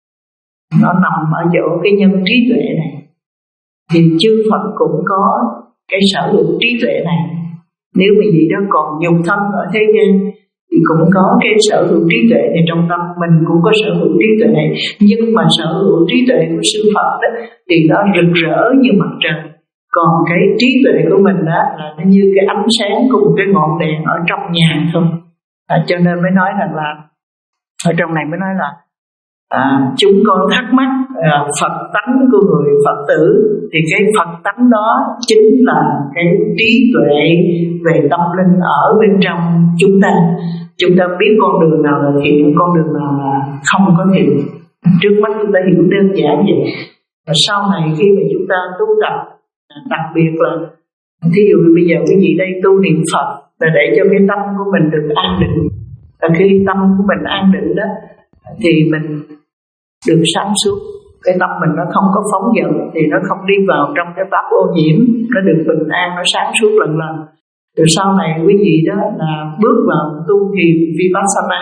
Nó nằm ở chỗ cái nhân trí tuệ này. Thì chư Phật cũng có cái sở hữu trí tuệ này. Nếu mà gì đó còn nhục thân ở thế gian thì cũng có cái sở hữu trí tuệ này trong tâm. Mình cũng có sở hữu trí tuệ này. Nhưng mà sở hữu trí tuệ của sư Phật đó thì nó rực rỡ như mặt trời. Còn cái trí tuệ của mình đó là nó như cái ánh sáng của một cái ngọn đèn ở trong nhà thôi. À, cho nên mới nói rằng là ở trong này mới nói là à, chúng con thắc mắc à, Phật tánh của người Phật tử. Thì cái Phật tánh đó chính là cái trí tuệ về tâm linh ở bên trong chúng ta. Chúng ta biết con đường nào là thiện, con đường nào là không có thiện. Trước mắt chúng ta hiểu đơn giản vậy. Và sau này khi mà chúng ta tu tập, đặc biệt là thí dụ bây giờ quý vị đây tu niệm Phật là để cho cái tâm của mình được an định. Và khi tâm của mình an định đó thì mình được sáng suốt. Cái tâm mình nó không có phóng dật, thì nó không đi vào trong cái pháp ô nhiễm, nó được bình an, nó sáng suốt lần lần. Từ sau này quý vị đó là bước vào tu thiền Vipassana.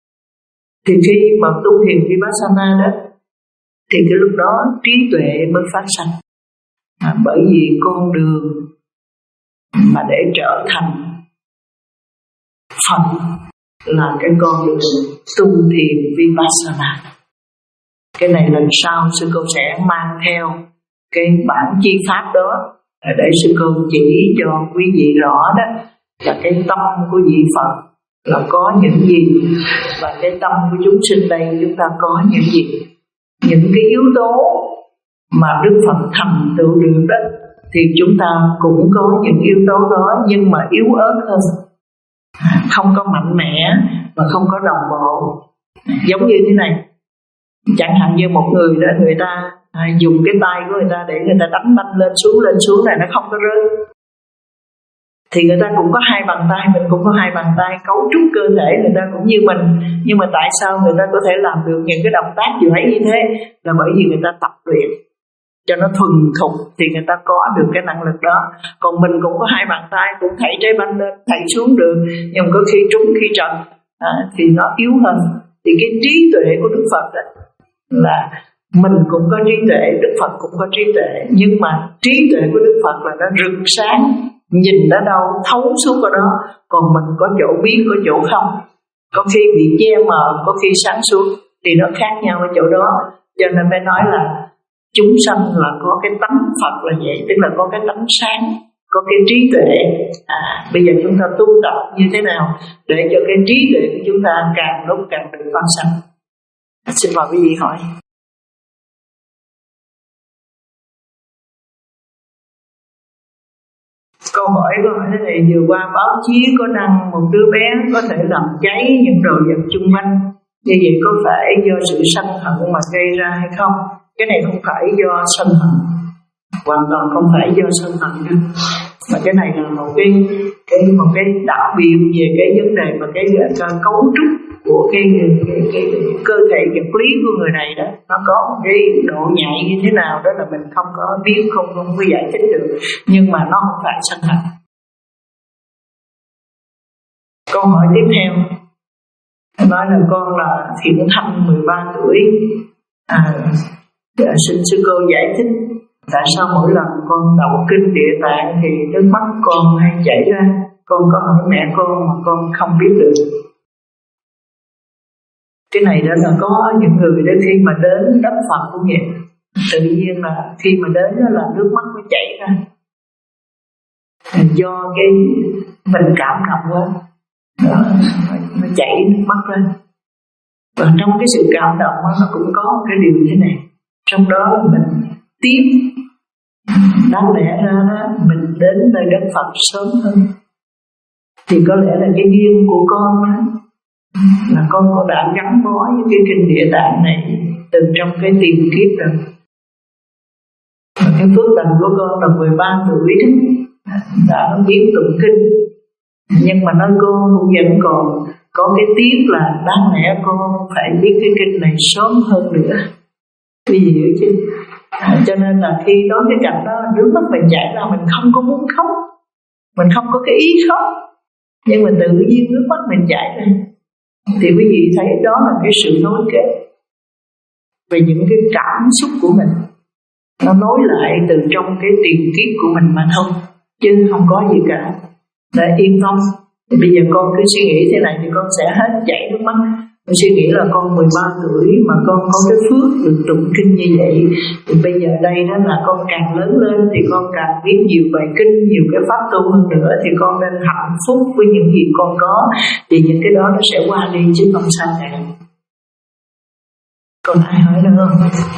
Thì khi mà tu thiền Vipassana đó thì cái lúc đó trí tuệ mới phát sinh. À, bởi vì con đường mà để trở thành Phật là cái con đường tu thiền Vipassana. Cái này lần sau sư cô sẽ mang theo cái bản chi pháp đó để sư cô chỉ cho quý vị rõ đó là cái tâm của vị Phật là có những gì, và cái tâm của chúng sinh đây chúng ta có những gì. Những cái yếu tố mà Đức Phật thành tựu được đó thì chúng ta cũng có những yếu tố đó, nhưng mà yếu ớt hơn, không có mạnh mẽ và không có đồng bộ. Giống như thế này, chẳng hạn như một người đó, người ta à, dùng cái tay của người ta để người ta đánh banh lên xuống lên xuống này nó không có rơi. Thì người ta cũng có hai bàn tay, mình cũng có hai bàn tay, cấu trúc cơ thể người ta cũng như mình. Nhưng mà tại sao người ta có thể làm được những cái động tác giỏi như thế? Là bởi vì người ta tập luyện cho nó thuần thục thì người ta có được cái năng lực đó. Còn mình cũng có hai bàn tay, cũng thảy trái banh lên, thảy xuống được, nhưng mà có khi trúng khi trật à, thì nó yếu hơn. Thì cái trí tuệ của Đức Phật đó, là mình cũng có trí tuệ, Đức Phật cũng có trí tuệ, nhưng mà trí tuệ của Đức Phật là nó rực sáng, nhìn ở đâu thấu suốt ở đó, còn mình có chỗ biết có chỗ không. có khi bị che mờ, có khi sáng suốt, thì nó khác nhau ở chỗ đó. Cho nên mới nói là chúng sanh là có cái tánh Phật là vậy, tức là có cái tánh sáng, có cái trí tuệ. À, bây giờ chúng ta tu tập như thế nào để cho cái trí tuệ của chúng ta càng lúc càng được phát sanh? Xin mời quý vị hỏi. Câu hỏi câu hỏi thế này: vừa qua báo chí có đăng một đứa bé có thể làm cháy những đồ vật chung quanh, như vậy có phải do sự sân hận mà gây ra hay không? Cái này không phải do sân hận, hoàn toàn không phải do sân hận đâu. Mà cái này là một cái cái một cái đặc biệt về cái vấn đề mà cái, cái cấu trúc của cái, cái, cái, cái cơ thể vật lý của người này đó, nó có một cái độ nhạy như thế nào đó là mình không có biết, không không có giải thích được, nhưng mà nó không phải sân hận. Câu hỏi tiếp theo nói là con là Thiện Thanh mười ba tuổi, à, xin sư cô giải thích tại sao mỗi lần con đọc kinh Địa Tạng thì nước mắt con hay chảy ra. Con có hỏi mẹ con mà con không biết được. Cái này đó là có những người đến khi mà đến đất Phật cũng vậy, tự nhiên là khi mà đến đó là nước mắt nó chảy ra, do cái mình cảm động quá, đó, nó chảy nước mắt lên. Và trong cái sự cảm động đó, nó cũng có một cái điều thế này, trong đó mình tiếp, đáng lẽ ra đó, mình đến nơi đất Phật sớm hơn, thì có lẽ là cái duyên của con đó, là con có đã gắn bó với cái kinh Địa Tạng này từ trong cái tiền kiếp rồi. Và cái phước lành của con là mười ba tuổi đó, đã biết tụng kinh, nhưng mà nói cô cũng vẫn còn có cái tiếc là đáng lẽ con phải biết cái kinh này sớm hơn nữa, vì gì hiểu chứ? À, cho nên là khi đó cái cảnh đó nước mắt mình chảy ra, mình không có muốn khóc, mình không có cái ý khóc, nhưng mà tự nhiên nước mắt mình chảy ra. Thì quý vị thấy đó là cái sự nối kết về những cái cảm xúc của mình, nó nối lại từ trong cái tiền kiếp của mình mà thôi, chứ không có gì cả. Để yên tâm. Thì bây giờ con cứ suy nghĩ thế này thì con sẽ hết chảy nước mắt. Con suy nghĩ là con mười ba tuổi mà con có cái phước được tụng kinh như vậy, thì bây giờ đây đó là con càng lớn lên thì con càng biết nhiều bài kinh, nhiều cái pháp tu hơn nữa, thì con nên hạnh phúc với những gì con có, thì những cái đó nó sẽ qua đi chứ không sao cả. Còn ai hỏi nữa không?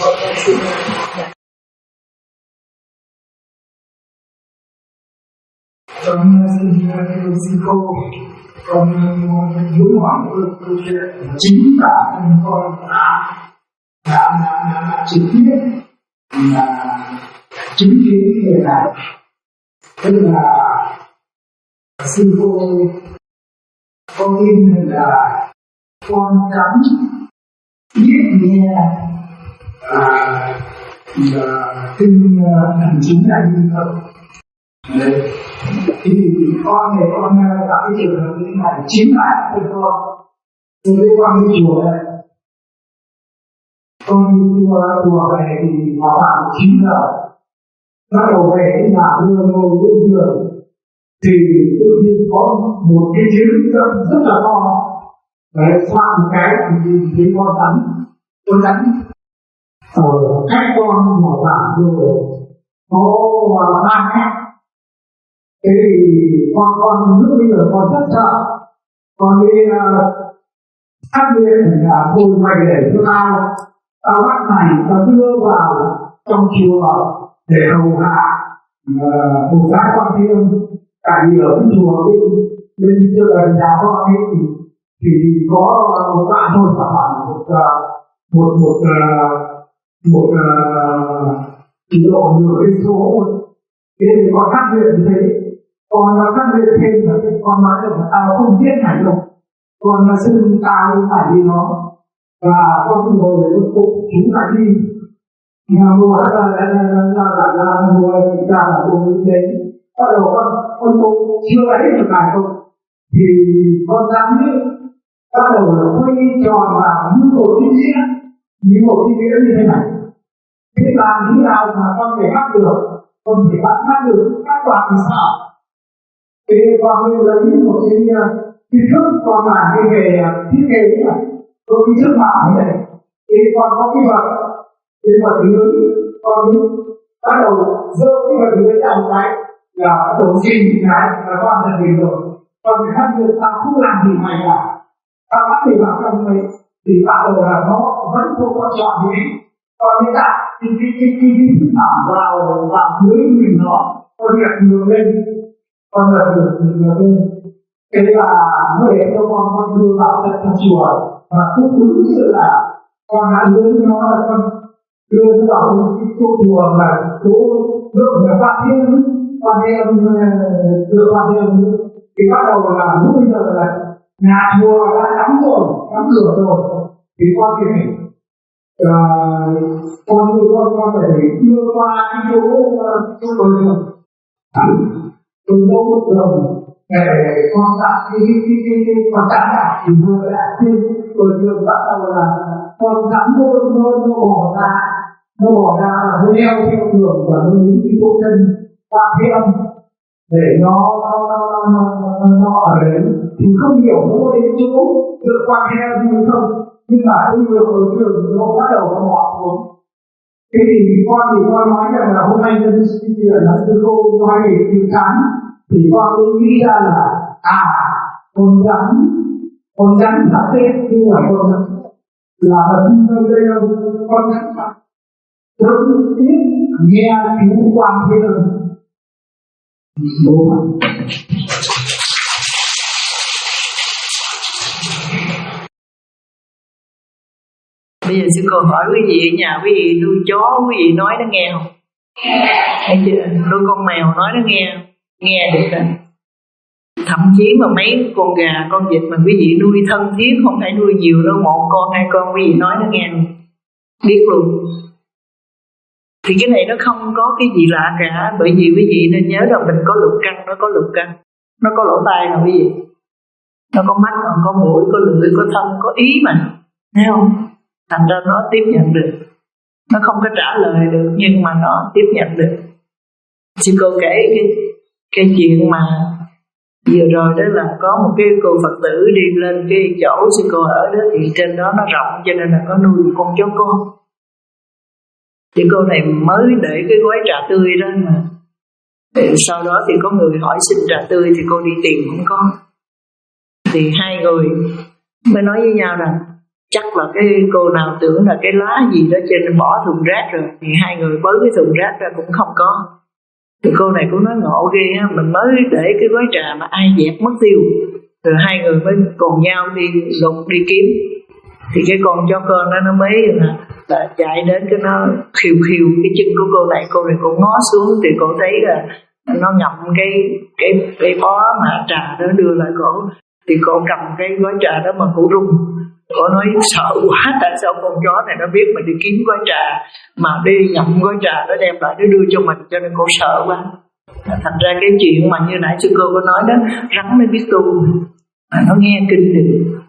Con xin thưa sư cô, con muốn hỏi một câu chuyện chính bản thân con đã đã đã trực tiếp là chứng kiến người này, tức là sư cô có tin là con trắng biết nghe à, là kinh hành chính là gì không? Đấy. Thì con này con gặp cái trường hợp như thế này chính bản thân con. Từ đây con đi chùa này, con đi chùa về thì vào khoảng chín giờ, bắt đầu về cái nhà đưa ngồi bên giường, thì tự nhiên có một cái chữ rất, rất là to. Đấy, xoa một cái thì thấy con rắn, con rắn ở cách con vào khoảng rồi có ba mét. Thế thì con con lúc bây giờ con rất sợ, con đi phát hiện là tôi mày để cho tao, tao bắt mày, tao đưa vào trong chùa để hầu hạ một cái con thiêng. Tại vì ở cái chùa bên bên chưa gần nhà con ấy thì thì có một bạn thôi, khoảng một một một một kỷ độ nửa cái số. Thế thì con phát hiện như thế, con nó phát hiện thêm là con nói được là tao không giết mày đâu, con là xưng tao phải đi nó, và con ngồi để nó tụng chúng lại đi. Nhà mua là là là là là là mua ra là mua đi đấy, bắt đầu con con tụng chưa ấy được bài thôi, thì con dám biết bắt đầu là quay tròn vào như một cái đĩa, như một cái đĩa như thế này. Thế làm như nào mà con phải bắt được? Con phải bắt bắt được các bạn thì sao? Thế con mới lấy một cái Thì trước con làm cái về thiết kế này, có cái chất bảo này, thì còn có cái vật, cái vật lưới, con bắt đầu dơ cái vật lưới ra một cái là bắt đầu xin cái là con là gì rồi. Còn cái khác người ta không làm gì mày cả, ta bắt thì vào trong này thì bắt đầu là nó vẫn không quan trọng gì hết. Còn hiện tại thì cái cái cái cái cái thẳng vào vào dưới mình nó có việc ngược lên, con là được ngược lên. Thế là nó để cho con con đưa vào tận trong chùa và cũng đúng sự là con đã đưa nó là con đưa nó vào cái chỗ chùa mà chỗ lượng là phát thiên phát thiên được phát thiên thì bắt đầu là lúc bây giờ là nhà chùa đã đóng rồi đóng cửa rồi thì con thì phải là con đưa con con phải đưa qua cái chỗ chỗ bờ đường từ đâu một đường để con tạo cái cái cái cái con chắn lại thì vừa lại trên bờ đường bắt đầu là con chắn nó nó nó bỏ ra nó bỏ ra là nó leo theo đường và nó những cái chỗ chân qua thế âm để nó nó nó nó nó nó ở đấy thì không hiểu nó đến chỗ được qua theo như không, nhưng mà cái vừa ở trường nó bắt đầu nó bỏ xuống. Thế thì con thì con nói rằng là hôm nay nhân chuyện là sư cô nói về tiếng chắn thì con mới nghĩ ra là à con rắn con rắn thật tết nhưng mà con rắn là ở nơi đây đâu con rắn thật rất tiếc nghe chú quan thiên bố bây giờ sư cô hỏi quý vị ở nhà quý vị nuôi chó quý vị nói nó nghe không? Thấy chưa? Nuôi con mèo nói nó nghe nghe được rồi. Thậm chí mà mấy con gà con vịt mà quý vị nuôi thân thiết không phải nuôi nhiều đâu, một con hai con quý vị nói nó nghe biết luôn. Thì cái này nó không có cái gì lạ cả, bởi vì quý vị nên nhớ rằng mình có lục căn, nó có lục căn, nó có lỗ tai nào quý vị, nó có mắt, nó có mũi, có lưỡi, có thân, có ý mà, thấy không? Thành ra nó tiếp nhận được, nó không có trả lời được nhưng mà nó tiếp nhận được. Sư cô kể cái, cái chuyện mà vừa rồi đó là có một cái cô Phật tử đi lên cái chỗ sư cô ở đó thì trên đó nó rộng cho nên là có nuôi một con chó con. Thì cô này mới để cái gói trà tươi đó mà thì sau đó thì có người hỏi xin trà tươi thì cô đi tìm không có. Thì hai người mới nói với nhau rằng chắc là cái cô nào tưởng là cái lá gì đó trên bỏ thùng rác rồi, thì hai người bới cái thùng rác ra cũng không có. Thì cô này cũng nói ngộ ghê á, mình mới để cái gói trà mà ai dẹp mất tiêu. Rồi hai người mới cùng nhau đi lục đi kiếm. Thì cái con chó con đó nó mới là, là chạy đến cái nó khiêu khiêu cái chân của cô này, cô này cũng ngó xuống thì cô thấy là nó ngậm cái cái cái bó mà trà đó đưa lại cổ. Thì cô cầm cái gói trà đó mà cô rung. Cô nói sợ quá, tại sao con chó này nó biết mình đi kiếm gói trà mà đi nhậm gói trà nó đem lại nó đưa cho mình, cho nên cô sợ quá. Thành ra cái chuyện mà như nãy sư cô có nói đó, rắn mới biết tu mà nó nghe kinh được,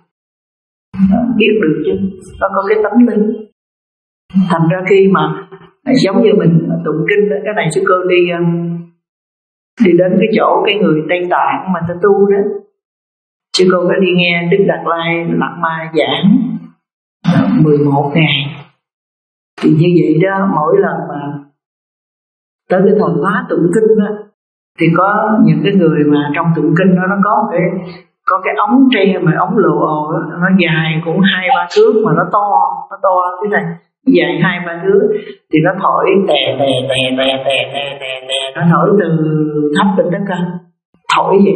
nó biết được chứ, nó có cái tánh linh. Thành ra khi mà giống như mình tụng kinh đó, cái này sư cô đi đi đến cái chỗ cái người Tây Tạng mà ta tu đó, sư cô đã đi nghe Đức Đạt Lai Lạt Ma giảng mười một ngày. Thì như vậy đó, mỗi lần mà tới cái thời khóa tụng kinh đó, thì có những cái người mà trong tụng kinh đó nó có một cái có cái ống tre mà ống lồ ồ đó, nó dài cũng hai ba thước mà nó to, nó to thế này, dài hai ba thước, thì nó thổi tè tè tè tè tè tè tè tè, nó thổi từ thấp lên tới cao, thổi vậy.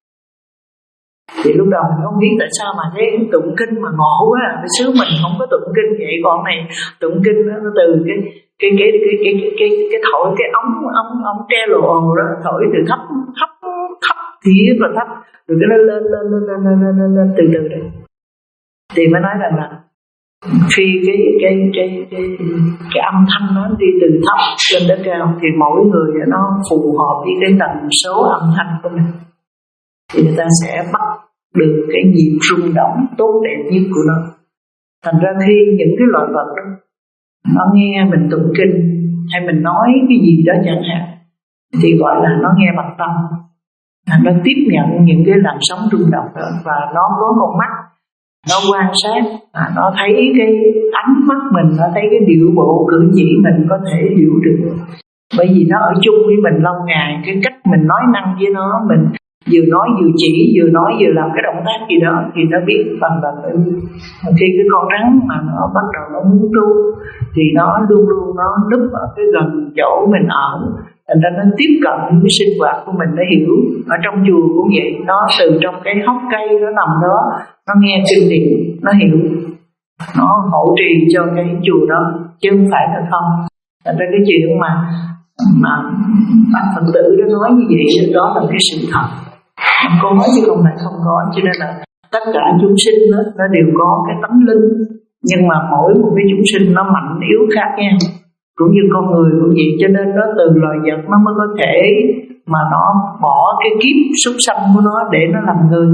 Thì lúc đầu mình không biết tại sao mà thấy tụng kinh mà ngộ quá, cái xứ mình không có tụng kinh vậy, còn này tụng kinh nó từ cái cái cái cái cái cái cái, cái thổi cái ống ống ống tre lồ ồ đó, thổi từ thấp thấp thấp thì rất là thấp, rồi cái nó lên lên lên lên lên lên, lên từ từ đấy. Thì mới nói rằng là khi cái cái cái cái cái âm thanh nó đi từ thấp lên đến cao thì mỗi người nó phù hợp với cái tần số âm thanh của mình, thì người ta sẽ bắt được cái nhịp rung động tốt đẹp nhất của nó. Thành ra khi những cái loại vật đó nó nghe mình tụng kinh hay mình nói cái gì đó chẳng hạn, thì gọi là nó nghe bằng tâm, Nó tiếp nhận những cái làn sóng rung động đó, và nó có con mắt, nó quan sát, à, nó thấy cái ánh mắt mình, nó thấy cái điệu bộ cử chỉ mình có thể hiểu được. Bởi vì nó ở chung với mình lâu ngày, cái cách mình nói năng với nó, mình vừa nói vừa chỉ, vừa nói vừa làm cái động tác gì đó thì nó biết phần là tự. Khi cái con rắn mà nó bắt đầu nó muốn tu thì nó luôn luôn nó núp ở cái gần chỗ mình ở, thành ra nó tiếp cận những cái sinh hoạt của mình, nó hiểu. Ở trong chùa cũng vậy, nó từ trong cái hốc cây nó nằm đó, nó nghe kinh điển, nó hiểu, nó hỗ trì cho cái chùa đó, chứ không phải là không. Thành ra cái chuyện mà mà anh Phật tử nó nói như vậy, đó là cái sự thật, không có chứ không phải không có. Cho nên là tất cả chúng sinh đó, nó đều có cái tánh linh, nhưng mà mỗi một cái chúng sinh nó mạnh yếu khác nhau, cũng như con người cũng vậy. Cho nên nó từ loài vật nó mới có thể mà nó bỏ cái kiếp súc sanh của nó để nó làm người,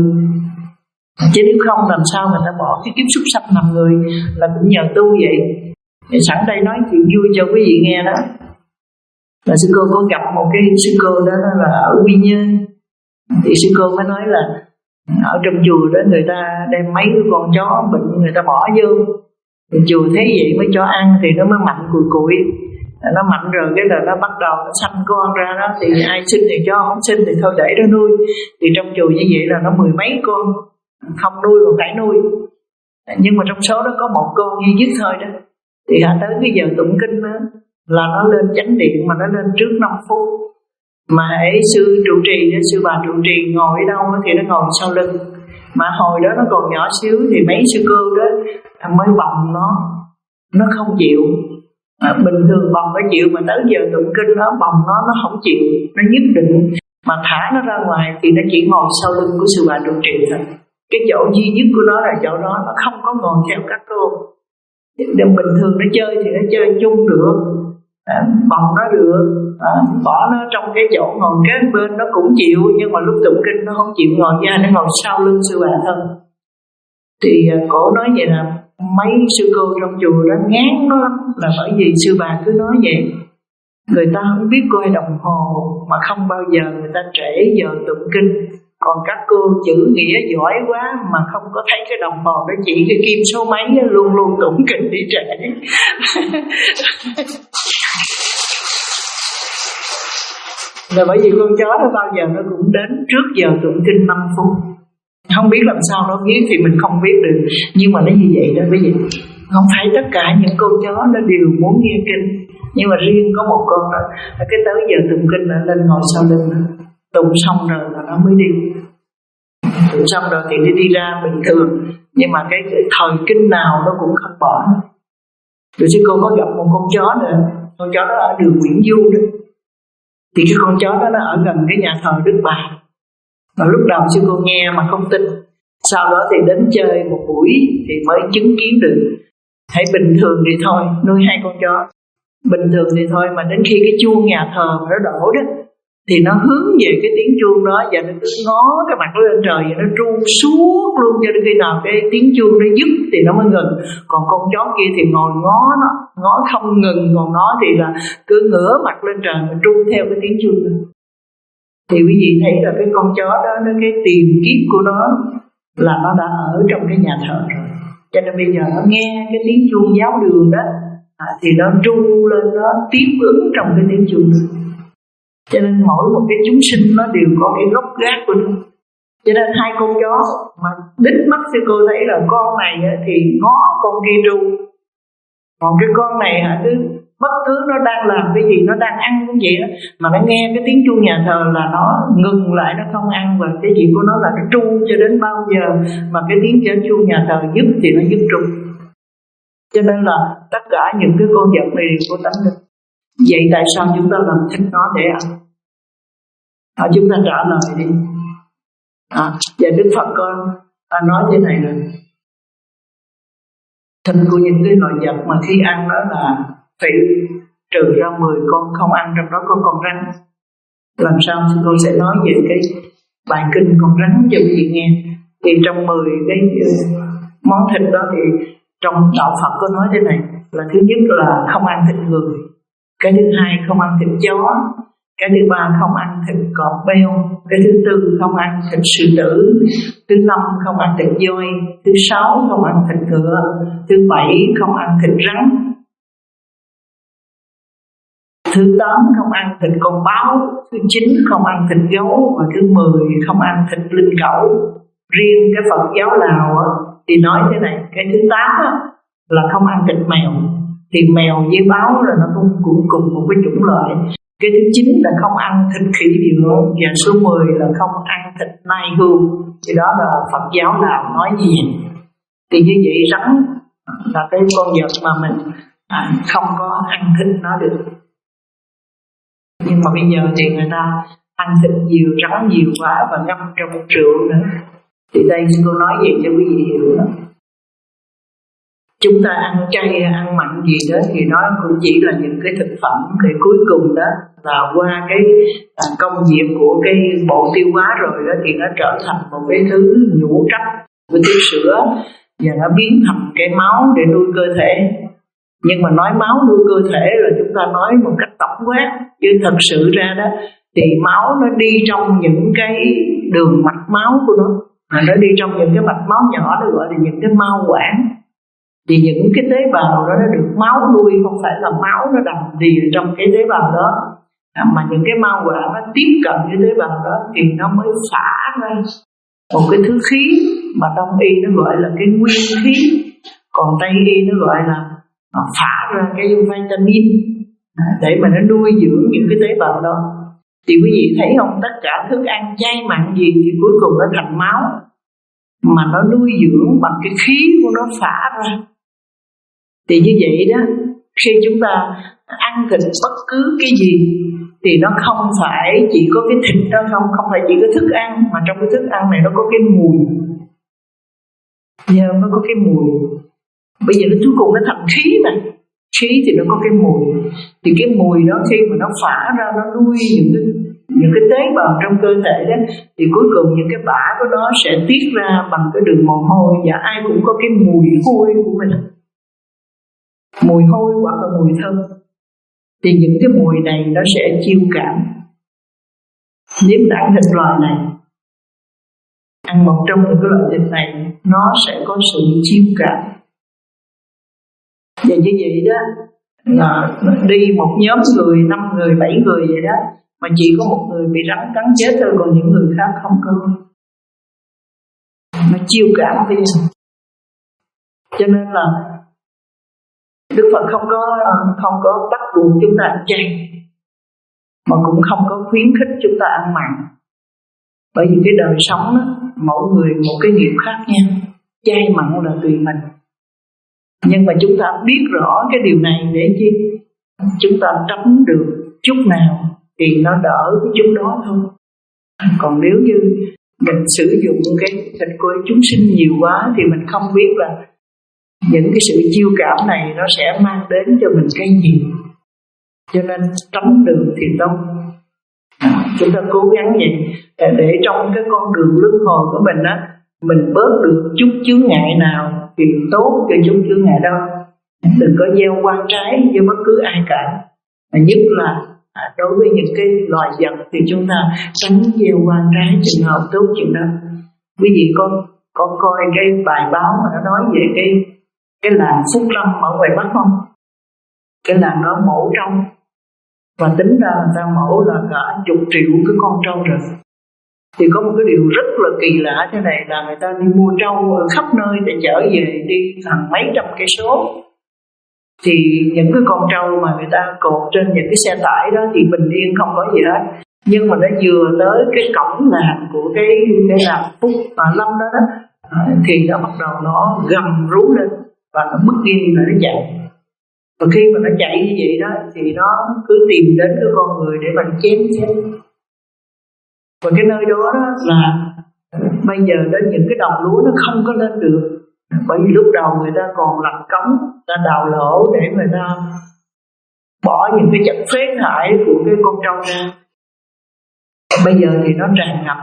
chứ nếu không làm sao người ta bỏ cái kiếp súc sanh làm người, là cũng nhờ tu vậy. Thì sẵn đây nói chuyện vui cho quý vị nghe đó, là sư cô có gặp một cái sư cô đó là ở Quy Nhơn, thì sư cô mới nói là ở trong chùa đó người ta đem mấy cái con chó bệnh người ta bỏ vô, thì chùa thấy vậy mới cho ăn thì nó mới mạnh cùi cùi, nó mạnh rồi cái là nó bắt đầu nó sanh con ra đó, thì ai sinh thì cho, không sinh thì thôi để nó nuôi. Thì trong chùa như vậy là nó mười mấy con, không nuôi còn phải nuôi, nhưng mà trong số đó có một con duy nhất thôi đó. Thì hả tới cái giờ tụng kinh đó là nó lên chánh điện, mà nó lên trước năm phút, mà ấy sư trụ trì đó, sư bà trụ trì ngồi ở đâu thì nó ngồi sau lưng. Mà hồi đó nó còn nhỏ xíu thì mấy sư cô đó mới bồng nó, nó không chịu. À, bình thường bồng nó chịu, mà tới giờ tụng kinh nó bồng nó, nó không chịu, nó nhất định mà thả nó ra ngoài thì nó chỉ ngồi sau lưng của sư bà trụ trì thôi. Cái chỗ duy nhất của nó là chỗ đó, nó không có ngồi theo các cô. Bình thường nó chơi thì nó chơi chung được, à, bồng nó được, à, bỏ nó trong cái chỗ ngồi kế bên nó cũng chịu, nhưng mà lúc tụng kinh nó không chịu ngồi ra, nó ngồi sau lưng sư bà thân. Thì à, cổ nói vậy là mấy sư cô trong chùa đó ngán nó lắm, là bởi vì sư bà cứ nói vậy. Người ta không biết coi đồng hồ, mà không bao giờ người ta trễ giờ tụng kinh. Còn các cô chữ nghĩa giỏi quá mà không có thấy cái đồng hồ nó chỉ cái kim số mấy, luôn luôn tụng kinh đi trễ. Là bởi vì con chó nó bao giờ nó cũng đến trước giờ tụng kinh năm phút. Không biết làm sao nó biết thì mình không biết được, nhưng mà nó như vậy đó quý vị. Không phải tất cả những con chó nó đều muốn nghe kinh, nhưng mà riêng có một con đó, cái tới giờ tụng kinh nó lên ngồi sau lưng đó. Tụng xong rồi là nó mới đi. Tụng xong rồi thì đi đi ra bình thường, nhưng mà cái, cái thời kinh nào nó cũng không bỏ. Rồi sư cô có gặp một con chó nữa, con chó đó ở đường Nguyễn Du đó. Thì cái con chó đó nó ở gần cái nhà thờ Đức Bà. Mà lúc đầu sư cô nghe mà không tin, sau đó thì đến chơi một buổi thì mới chứng kiến được. Hãy bình thường thì thôi, nuôi hai con chó bình thường thì thôi, mà đến khi cái chuông nhà thờ mà nó đổ đó thì nó hướng về cái tiếng chuông đó, và nó cứ ngó cái mặt lên trời, và nó tru suốt luôn cho đến khi nào cái tiếng chuông nó dứt thì nó mới ngừng. Còn con chó kia thì ngồi ngó nó, ngó không ngừng, còn nó thì là cứ ngửa mặt lên trời mà tru theo cái tiếng chuông đó. Thì quý vị thấy là cái con chó đó, nó cái tiền kiếp của nó là nó đã ở trong cái nhà thờ rồi, cho nên bây giờ nó nghe cái tiếng chuông giáo đường đó, à, thì nó tru lên, nó tiếp ứng trong cái tiếng chuông đó. Cho nên mỗi một cái chúng sinh nó đều có cái gốc gác của nó. Cho nên hai con chó mà đích mắt thì cô thấy là con này thì ngó con kia tru, còn cái con này hả, cứ bất cứ nó đang làm cái gì, nó đang ăn cũng vậy đó, mà nó nghe cái tiếng chuông nhà thờ là nó ngừng lại, nó không ăn. Và cái gì của nó là nó tru cho đến bao giờ mà cái tiếng chuông nhà thờ dứt thì nó dứt tru. Cho nên là tất cả những cái con vật này đều có tánh linh. Vậy tại sao chúng ta làm thịt nó để ăn? À, chúng ta trả lời đi. À, và Đức Phật con à, nói thế này là thịt của những cái loài vật mà khi ăn đó là phải trừ ra mười con không ăn, trong đó có con rắn. Làm sao cô sẽ nói về cái bài kinh con rắn cho quý vị nghe. Thì trong mười cái món thịt đó thì trong đạo Phật có nói thế này là thứ nhất là không ăn thịt người, cái thứ hai không ăn thịt chó, Cái thứ ba không ăn thịt cọp beo. Cái thứ tư không ăn thịt sư tử. Thứ năm không ăn thịt voi. Thứ sáu không ăn thịt ngựa. Thứ bảy không ăn thịt rắn. Thứ tám không ăn thịt con báo. Thứ chín không ăn thịt gấu. Và thứ mười không ăn thịt linh cẩu. Riêng cái Phật giáo Lào á, thì nói thế này. Cái thứ tám á, là không ăn thịt mèo. Thì mèo với báo là nó cũng cũng cùng một cái chủng loại. Cái thứ chín là không ăn thịt khỉ dựa. Và số mười là không ăn thịt nai hươu. Thì đó là Phật giáo Lào nói gì. Thì như vậy rắn là cái con vật mà mình à, không có ăn thịt nó được. Nhưng mà bây giờ thì người ta ăn thịt nhiều, rắn nhiều quá và ngâm trong rượu nữa. Thì đây cô nói vậy cho quý vị hiểu đó. Chúng ta ăn chay, ăn mặn gì đó thì nó cũng chỉ là những cái thực phẩm. Thì cuối cùng đó là qua cái à, công việc của cái bộ tiêu hóa rồi đó thì nó trở thành một cái thứ nhũ trách của tiêu sữa. Và nó biến thành cái máu để nuôi cơ thể. Nhưng mà nói máu nuôi cơ thể là chúng ta nói một cách tổng quát. Chứ thật sự ra đó thì máu nó đi trong những cái đường mạch máu của nó. Mà nó đi trong những cái mạch máu nhỏ, nó gọi là những cái mao quản. Thì những cái tế bào đó nó được máu nuôi, không phải là máu nó đầm đìa trong cái tế bào đó, mà những cái mao quản nó tiếp cận cái tế bào đó thì nó mới xả ra một cái thứ khí mà Đông y nó gọi là cái nguyên khí, còn Tây y nó gọi là nó phả ra cái vitamin để mà nó nuôi dưỡng những cái tế bào đó. Thì quý vị thấy không, tất cả thức ăn chay mặn gì thì cuối cùng nó thành máu, mà nó nuôi dưỡng bằng cái khí của nó phả ra. Thì như vậy đó, khi chúng ta ăn thịt bất cứ cái gì thì nó không phải chỉ có cái thịt đó không, không phải chỉ có thức ăn, mà trong cái thức ăn này nó có cái mùi. Giờ nó có cái mùi. Bây giờ nó cuối cùng nó thành khí này. Khí thì nó có cái mùi. Thì cái mùi đó khi mà nó phả ra, nó nuôi những cái, những cái tế bào trong cơ thể đó, thì cuối cùng những cái bã của nó sẽ tiết ra bằng cái đường mồ hôi. Và ai cũng có cái mùi hôi của mình, mùi hôi hoặc là mùi thơm. Thì những cái mùi này nó sẽ chiêu cảm. Nếu đã ăn thịt loài này, ăn một trong những cái loại thịt này, nó sẽ có sự chiêu cảm. Và như vậy đó, là đi một nhóm người, năm người, bảy người vậy đó, mà chỉ có một người bị rắn cắn chết thôi, còn những người khác không có. Nó chiêu cảm với nhau. Cho nên là Đức Phật không có không có bắt buộc chúng ta ăn chay, mà cũng không có khuyến khích chúng ta ăn mặn. Bởi vì cái đời sống đó, mỗi người một cái nghiệp khác nhau. Chay mặn là tùy mình. Nhưng mà chúng ta biết rõ cái điều này để chi? Chúng ta tránh được chút nào thì nó đỡ cái chút đó thôi. Còn nếu như mình sử dụng cái thịt của chúng sinh nhiều quá thì mình không biết là những cái sự chiêu cảm này nó sẽ mang đến cho mình cái gì. Cho nên tránh được thì tốt. Chúng ta cố gắng vậy để, để trong cái con đường luân hồi của mình á, mình bớt được chút chướng ngại nào thì tốt cho chút chướng ngại đó. Đừng có gieo quan trái cho bất cứ ai cả. Mà nhất là à, đối với những cái loài vật thì chúng ta tránh gieo quan trái chừng nào tốt chừng đó. Quý vị có có coi cái bài báo mà nó nói về cái cái làng Phúc Lâm ở ngoài Bắc không? Cái làng đó mổ trâu, và tính ra người ta mổ là cả chục triệu cái con trâu rồi. Thì có một cái điều rất là kỳ lạ thế này là người ta đi mua trâu ở khắp nơi để chở về, đi hàng mấy trăm cây số. Thì những cái con trâu mà người ta cột trên những cái xe tải đó thì bình yên không có gì hết. Nhưng mà nó vừa tới cái cổng làng của cái cái làng Phúc và Lâm đó, đó thì nó bắt đầu nó gầm rú lên và nó bứt dây là nó chạy. Và khi mà nó chạy như vậy đó thì nó cứ tìm đến cái con người để mình chém chết. Và cái nơi đó, đó là bây giờ đến những cái đồng lúa nó không có lên được. Bởi vì lúc đầu người ta còn làm cống, người ta đào lỗ để người ta bỏ những cái chất phế thải của cái con trâu ra. Bây giờ thì nó tràn ngập rồi,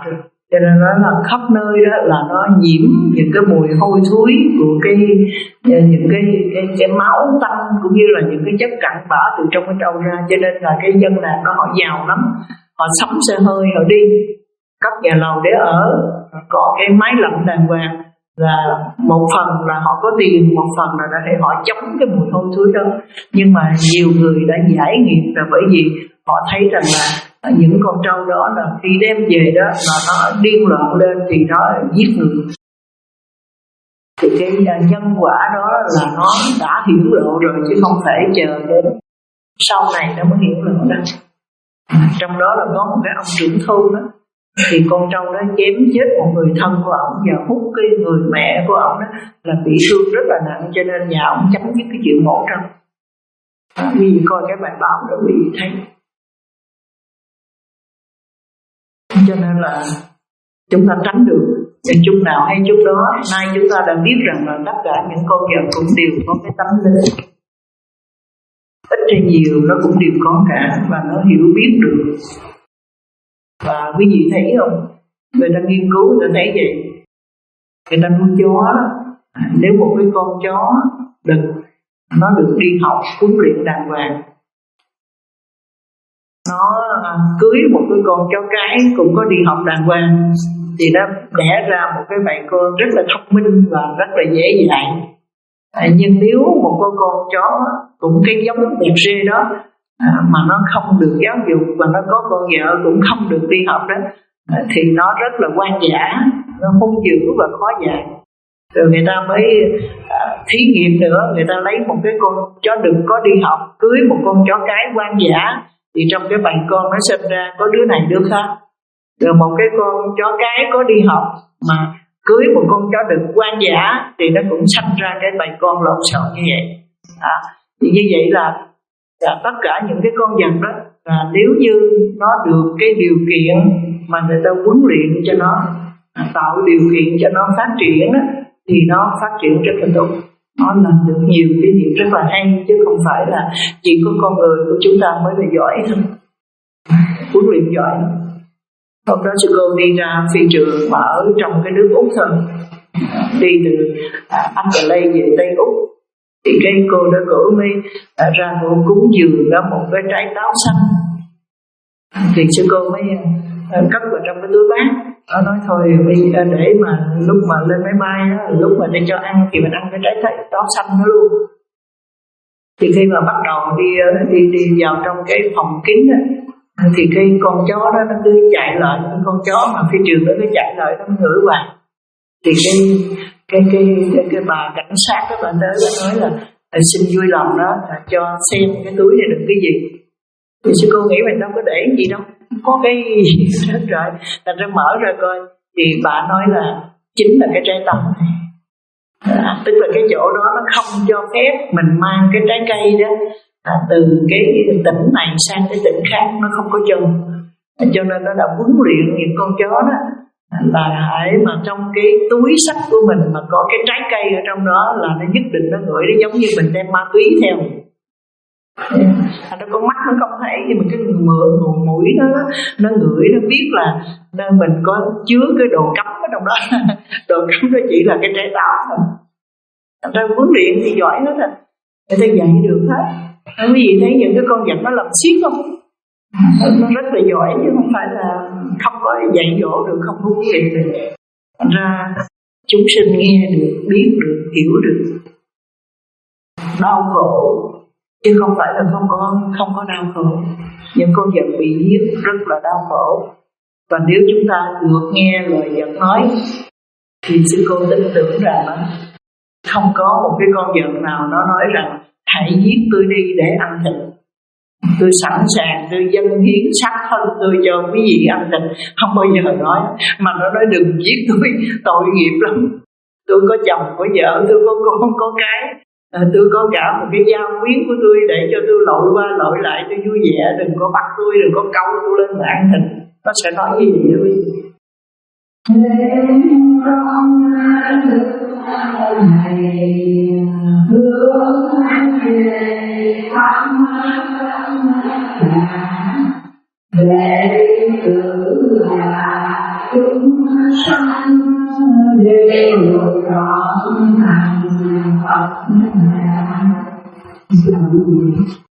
Cho nên nó là khắp nơi đó là nó nhiễm những cái mùi hôi thối của cái những cái cái, cái máu tanh cũng như là những cái chất cặn bã từ trong cái trâu ra. Cho nên là cái dân làng đó họ giàu lắm, họ sắm xe hơi họ đi, cấp nhà lầu để ở, có cái máy lạnh đàng hoàng, là một phần là họ có tiền, một phần là để họ chống cái mùi hôi thối đó. Nhưng mà nhiều người đã giải nghiệp là bởi vì họ thấy rằng là những con trâu đó là khi đem về đó là nó điên loạn lên thì nó giết người. Thì cái nhân quả đó là nó đã hiển lộ rồi, chứ không thể chờ đến sau này nó mới hiển lộ đâu. Trong đó là có một cái ông trưởng thôn đó, thì con trâu đó chém chết một người thân của ông và hút cái người mẹ của ông đó là bị thương rất là nặng, cho nên nhà ông chấm dứt cái chuyện mổ trâu. Quý vị coi cái bài báo đó quý vị thấy. Cho nên là chúng ta tránh được chút nào hay chút đó. Nay chúng ta đã biết rằng là tất cả những con vật cũng đều có cái tánh linh, ít hay nhiều nó cũng đều có cả, và nó hiểu biết được. Và quý vị thấy không, người ta nghiên cứu người ta thấy vậy. Người ta nuôi chó, nếu một cái con chó đực nó được đi học huấn luyện đàng hoàng, nó cưới một cái con chó cái cũng có đi học đàng hoàng, thì nó đẻ ra một cái bầy con rất là thông minh và rất là dễ dạy. À, nhưng nếu một con con chó cũng cái giống đẹp rê đó à, mà nó không được giáo dục và nó có con vợ cũng không được đi học đó à, thì nó rất là hoang dã, nó hung dữ và khó dạy. Rồi người ta mới à, thí nghiệm nữa, người ta lấy một cái con chó đực có đi học cưới một con chó cái hoang dã, thì trong cái bầy con nó sinh ra có đứa này đứa khác. Rồi một cái con chó cái có đi học mà cưới một con chó đực hoang dã thì nó cũng sanh ra cái bầy con lộn xộn như vậy. À, thì như vậy là, là tất cả những cái con vật đó là nếu như nó được cái điều kiện mà người ta huấn luyện cho nó, tạo điều kiện cho nó phát triển đó, thì nó phát triển rất là tốt. Nó làm được nhiều cái việc rất là hay, chứ không phải là chỉ có con người của chúng ta mới là giỏi thôi, huấn luyện giỏi. Hôm đó sư cô đi ra phi trường mà ở trong cái nước Úc thôi, đi từ à, Adelaide về Tây Úc, thì cái cô đó cổ mới à, ra cổ cúng dường đó một cái trái táo xanh, thì sư cô mới à, cất vào trong cái túi bát. Nó nói thôi để mà lúc mà lên máy bay đó, lúc mà để cho ăn thì mình ăn cái trái táo xanh đó luôn. Thì khi mà bắt đầu đi đi đi vào trong cái phòng kín đó, thì cái con chó đó nó cứ chạy lại, con chó mà phi trường nó cứ chạy lại, nó ngửi vào. Thì cái cái cái cái, cái bà cảnh sát đó bà tới bà nói là xin vui lòng đó cho xem cái túi này được cái gì. Thì sư cô nghĩ mình đâu có để gì đâu, có cái gì hết rồi. Thành ra mở ra coi thì bà nói là chính là cái trái táo này. À, tức là cái chỗ đó nó không cho phép mình mang cái trái cây đó à, từ cái tỉnh này sang cái tỉnh khác, nó không có cho. À, cho nên nó đã huấn luyện những con chó đó là hãy mà trong cái túi sách của mình mà có cái trái cây ở trong đó là nó nhất định nó ngửi, nó giống như mình đem ma túy theo. À, nó con mắt nó không thấy, nhưng mà cái mượn mũi nó nó ngửi, nó biết là nơi mình có chứa cái đồ cấm ở trong đó. Đồ cấm nó chỉ là cái trái táo thôi. Thành ra huấn luyện thì giỏi hết rồi, người ta dạy được hết. Quý vị thấy những cái con vật nó làm xiết không? Nó rất là giỏi, chứ không phải là không có dạy dỗ được, không có huấn luyện được. Thành ra chúng sinh nghe được, biết được, hiểu được. Đau khổ chứ không phải là không có không có đau khổ. Những con vật bị giết rất là đau khổ, và nếu chúng ta được nghe lời vật nói thì sư cô tin tưởng rằng không có một cái con vật nào nó nói rằng hãy giết tôi đi để ăn thịt, tôi sẵn sàng tôi dâng hiến xác thân tôi cho quý vị ăn thịt. Không bao giờ nói, mà nó nói đừng giết tôi, tội nghiệp lắm. Tôi có chồng có vợ, tôi có con có cái, à, tôi có cả một cái gia quyến của tôi để cho tôi lội qua lội lại tôi vui vẻ, đừng có bắt tôi, đừng có câu tôi lên mà ăn thịt. Nó sẽ nói gì vậy quý vị? Lễ tử là chúng sanh đều trọn thành Phật.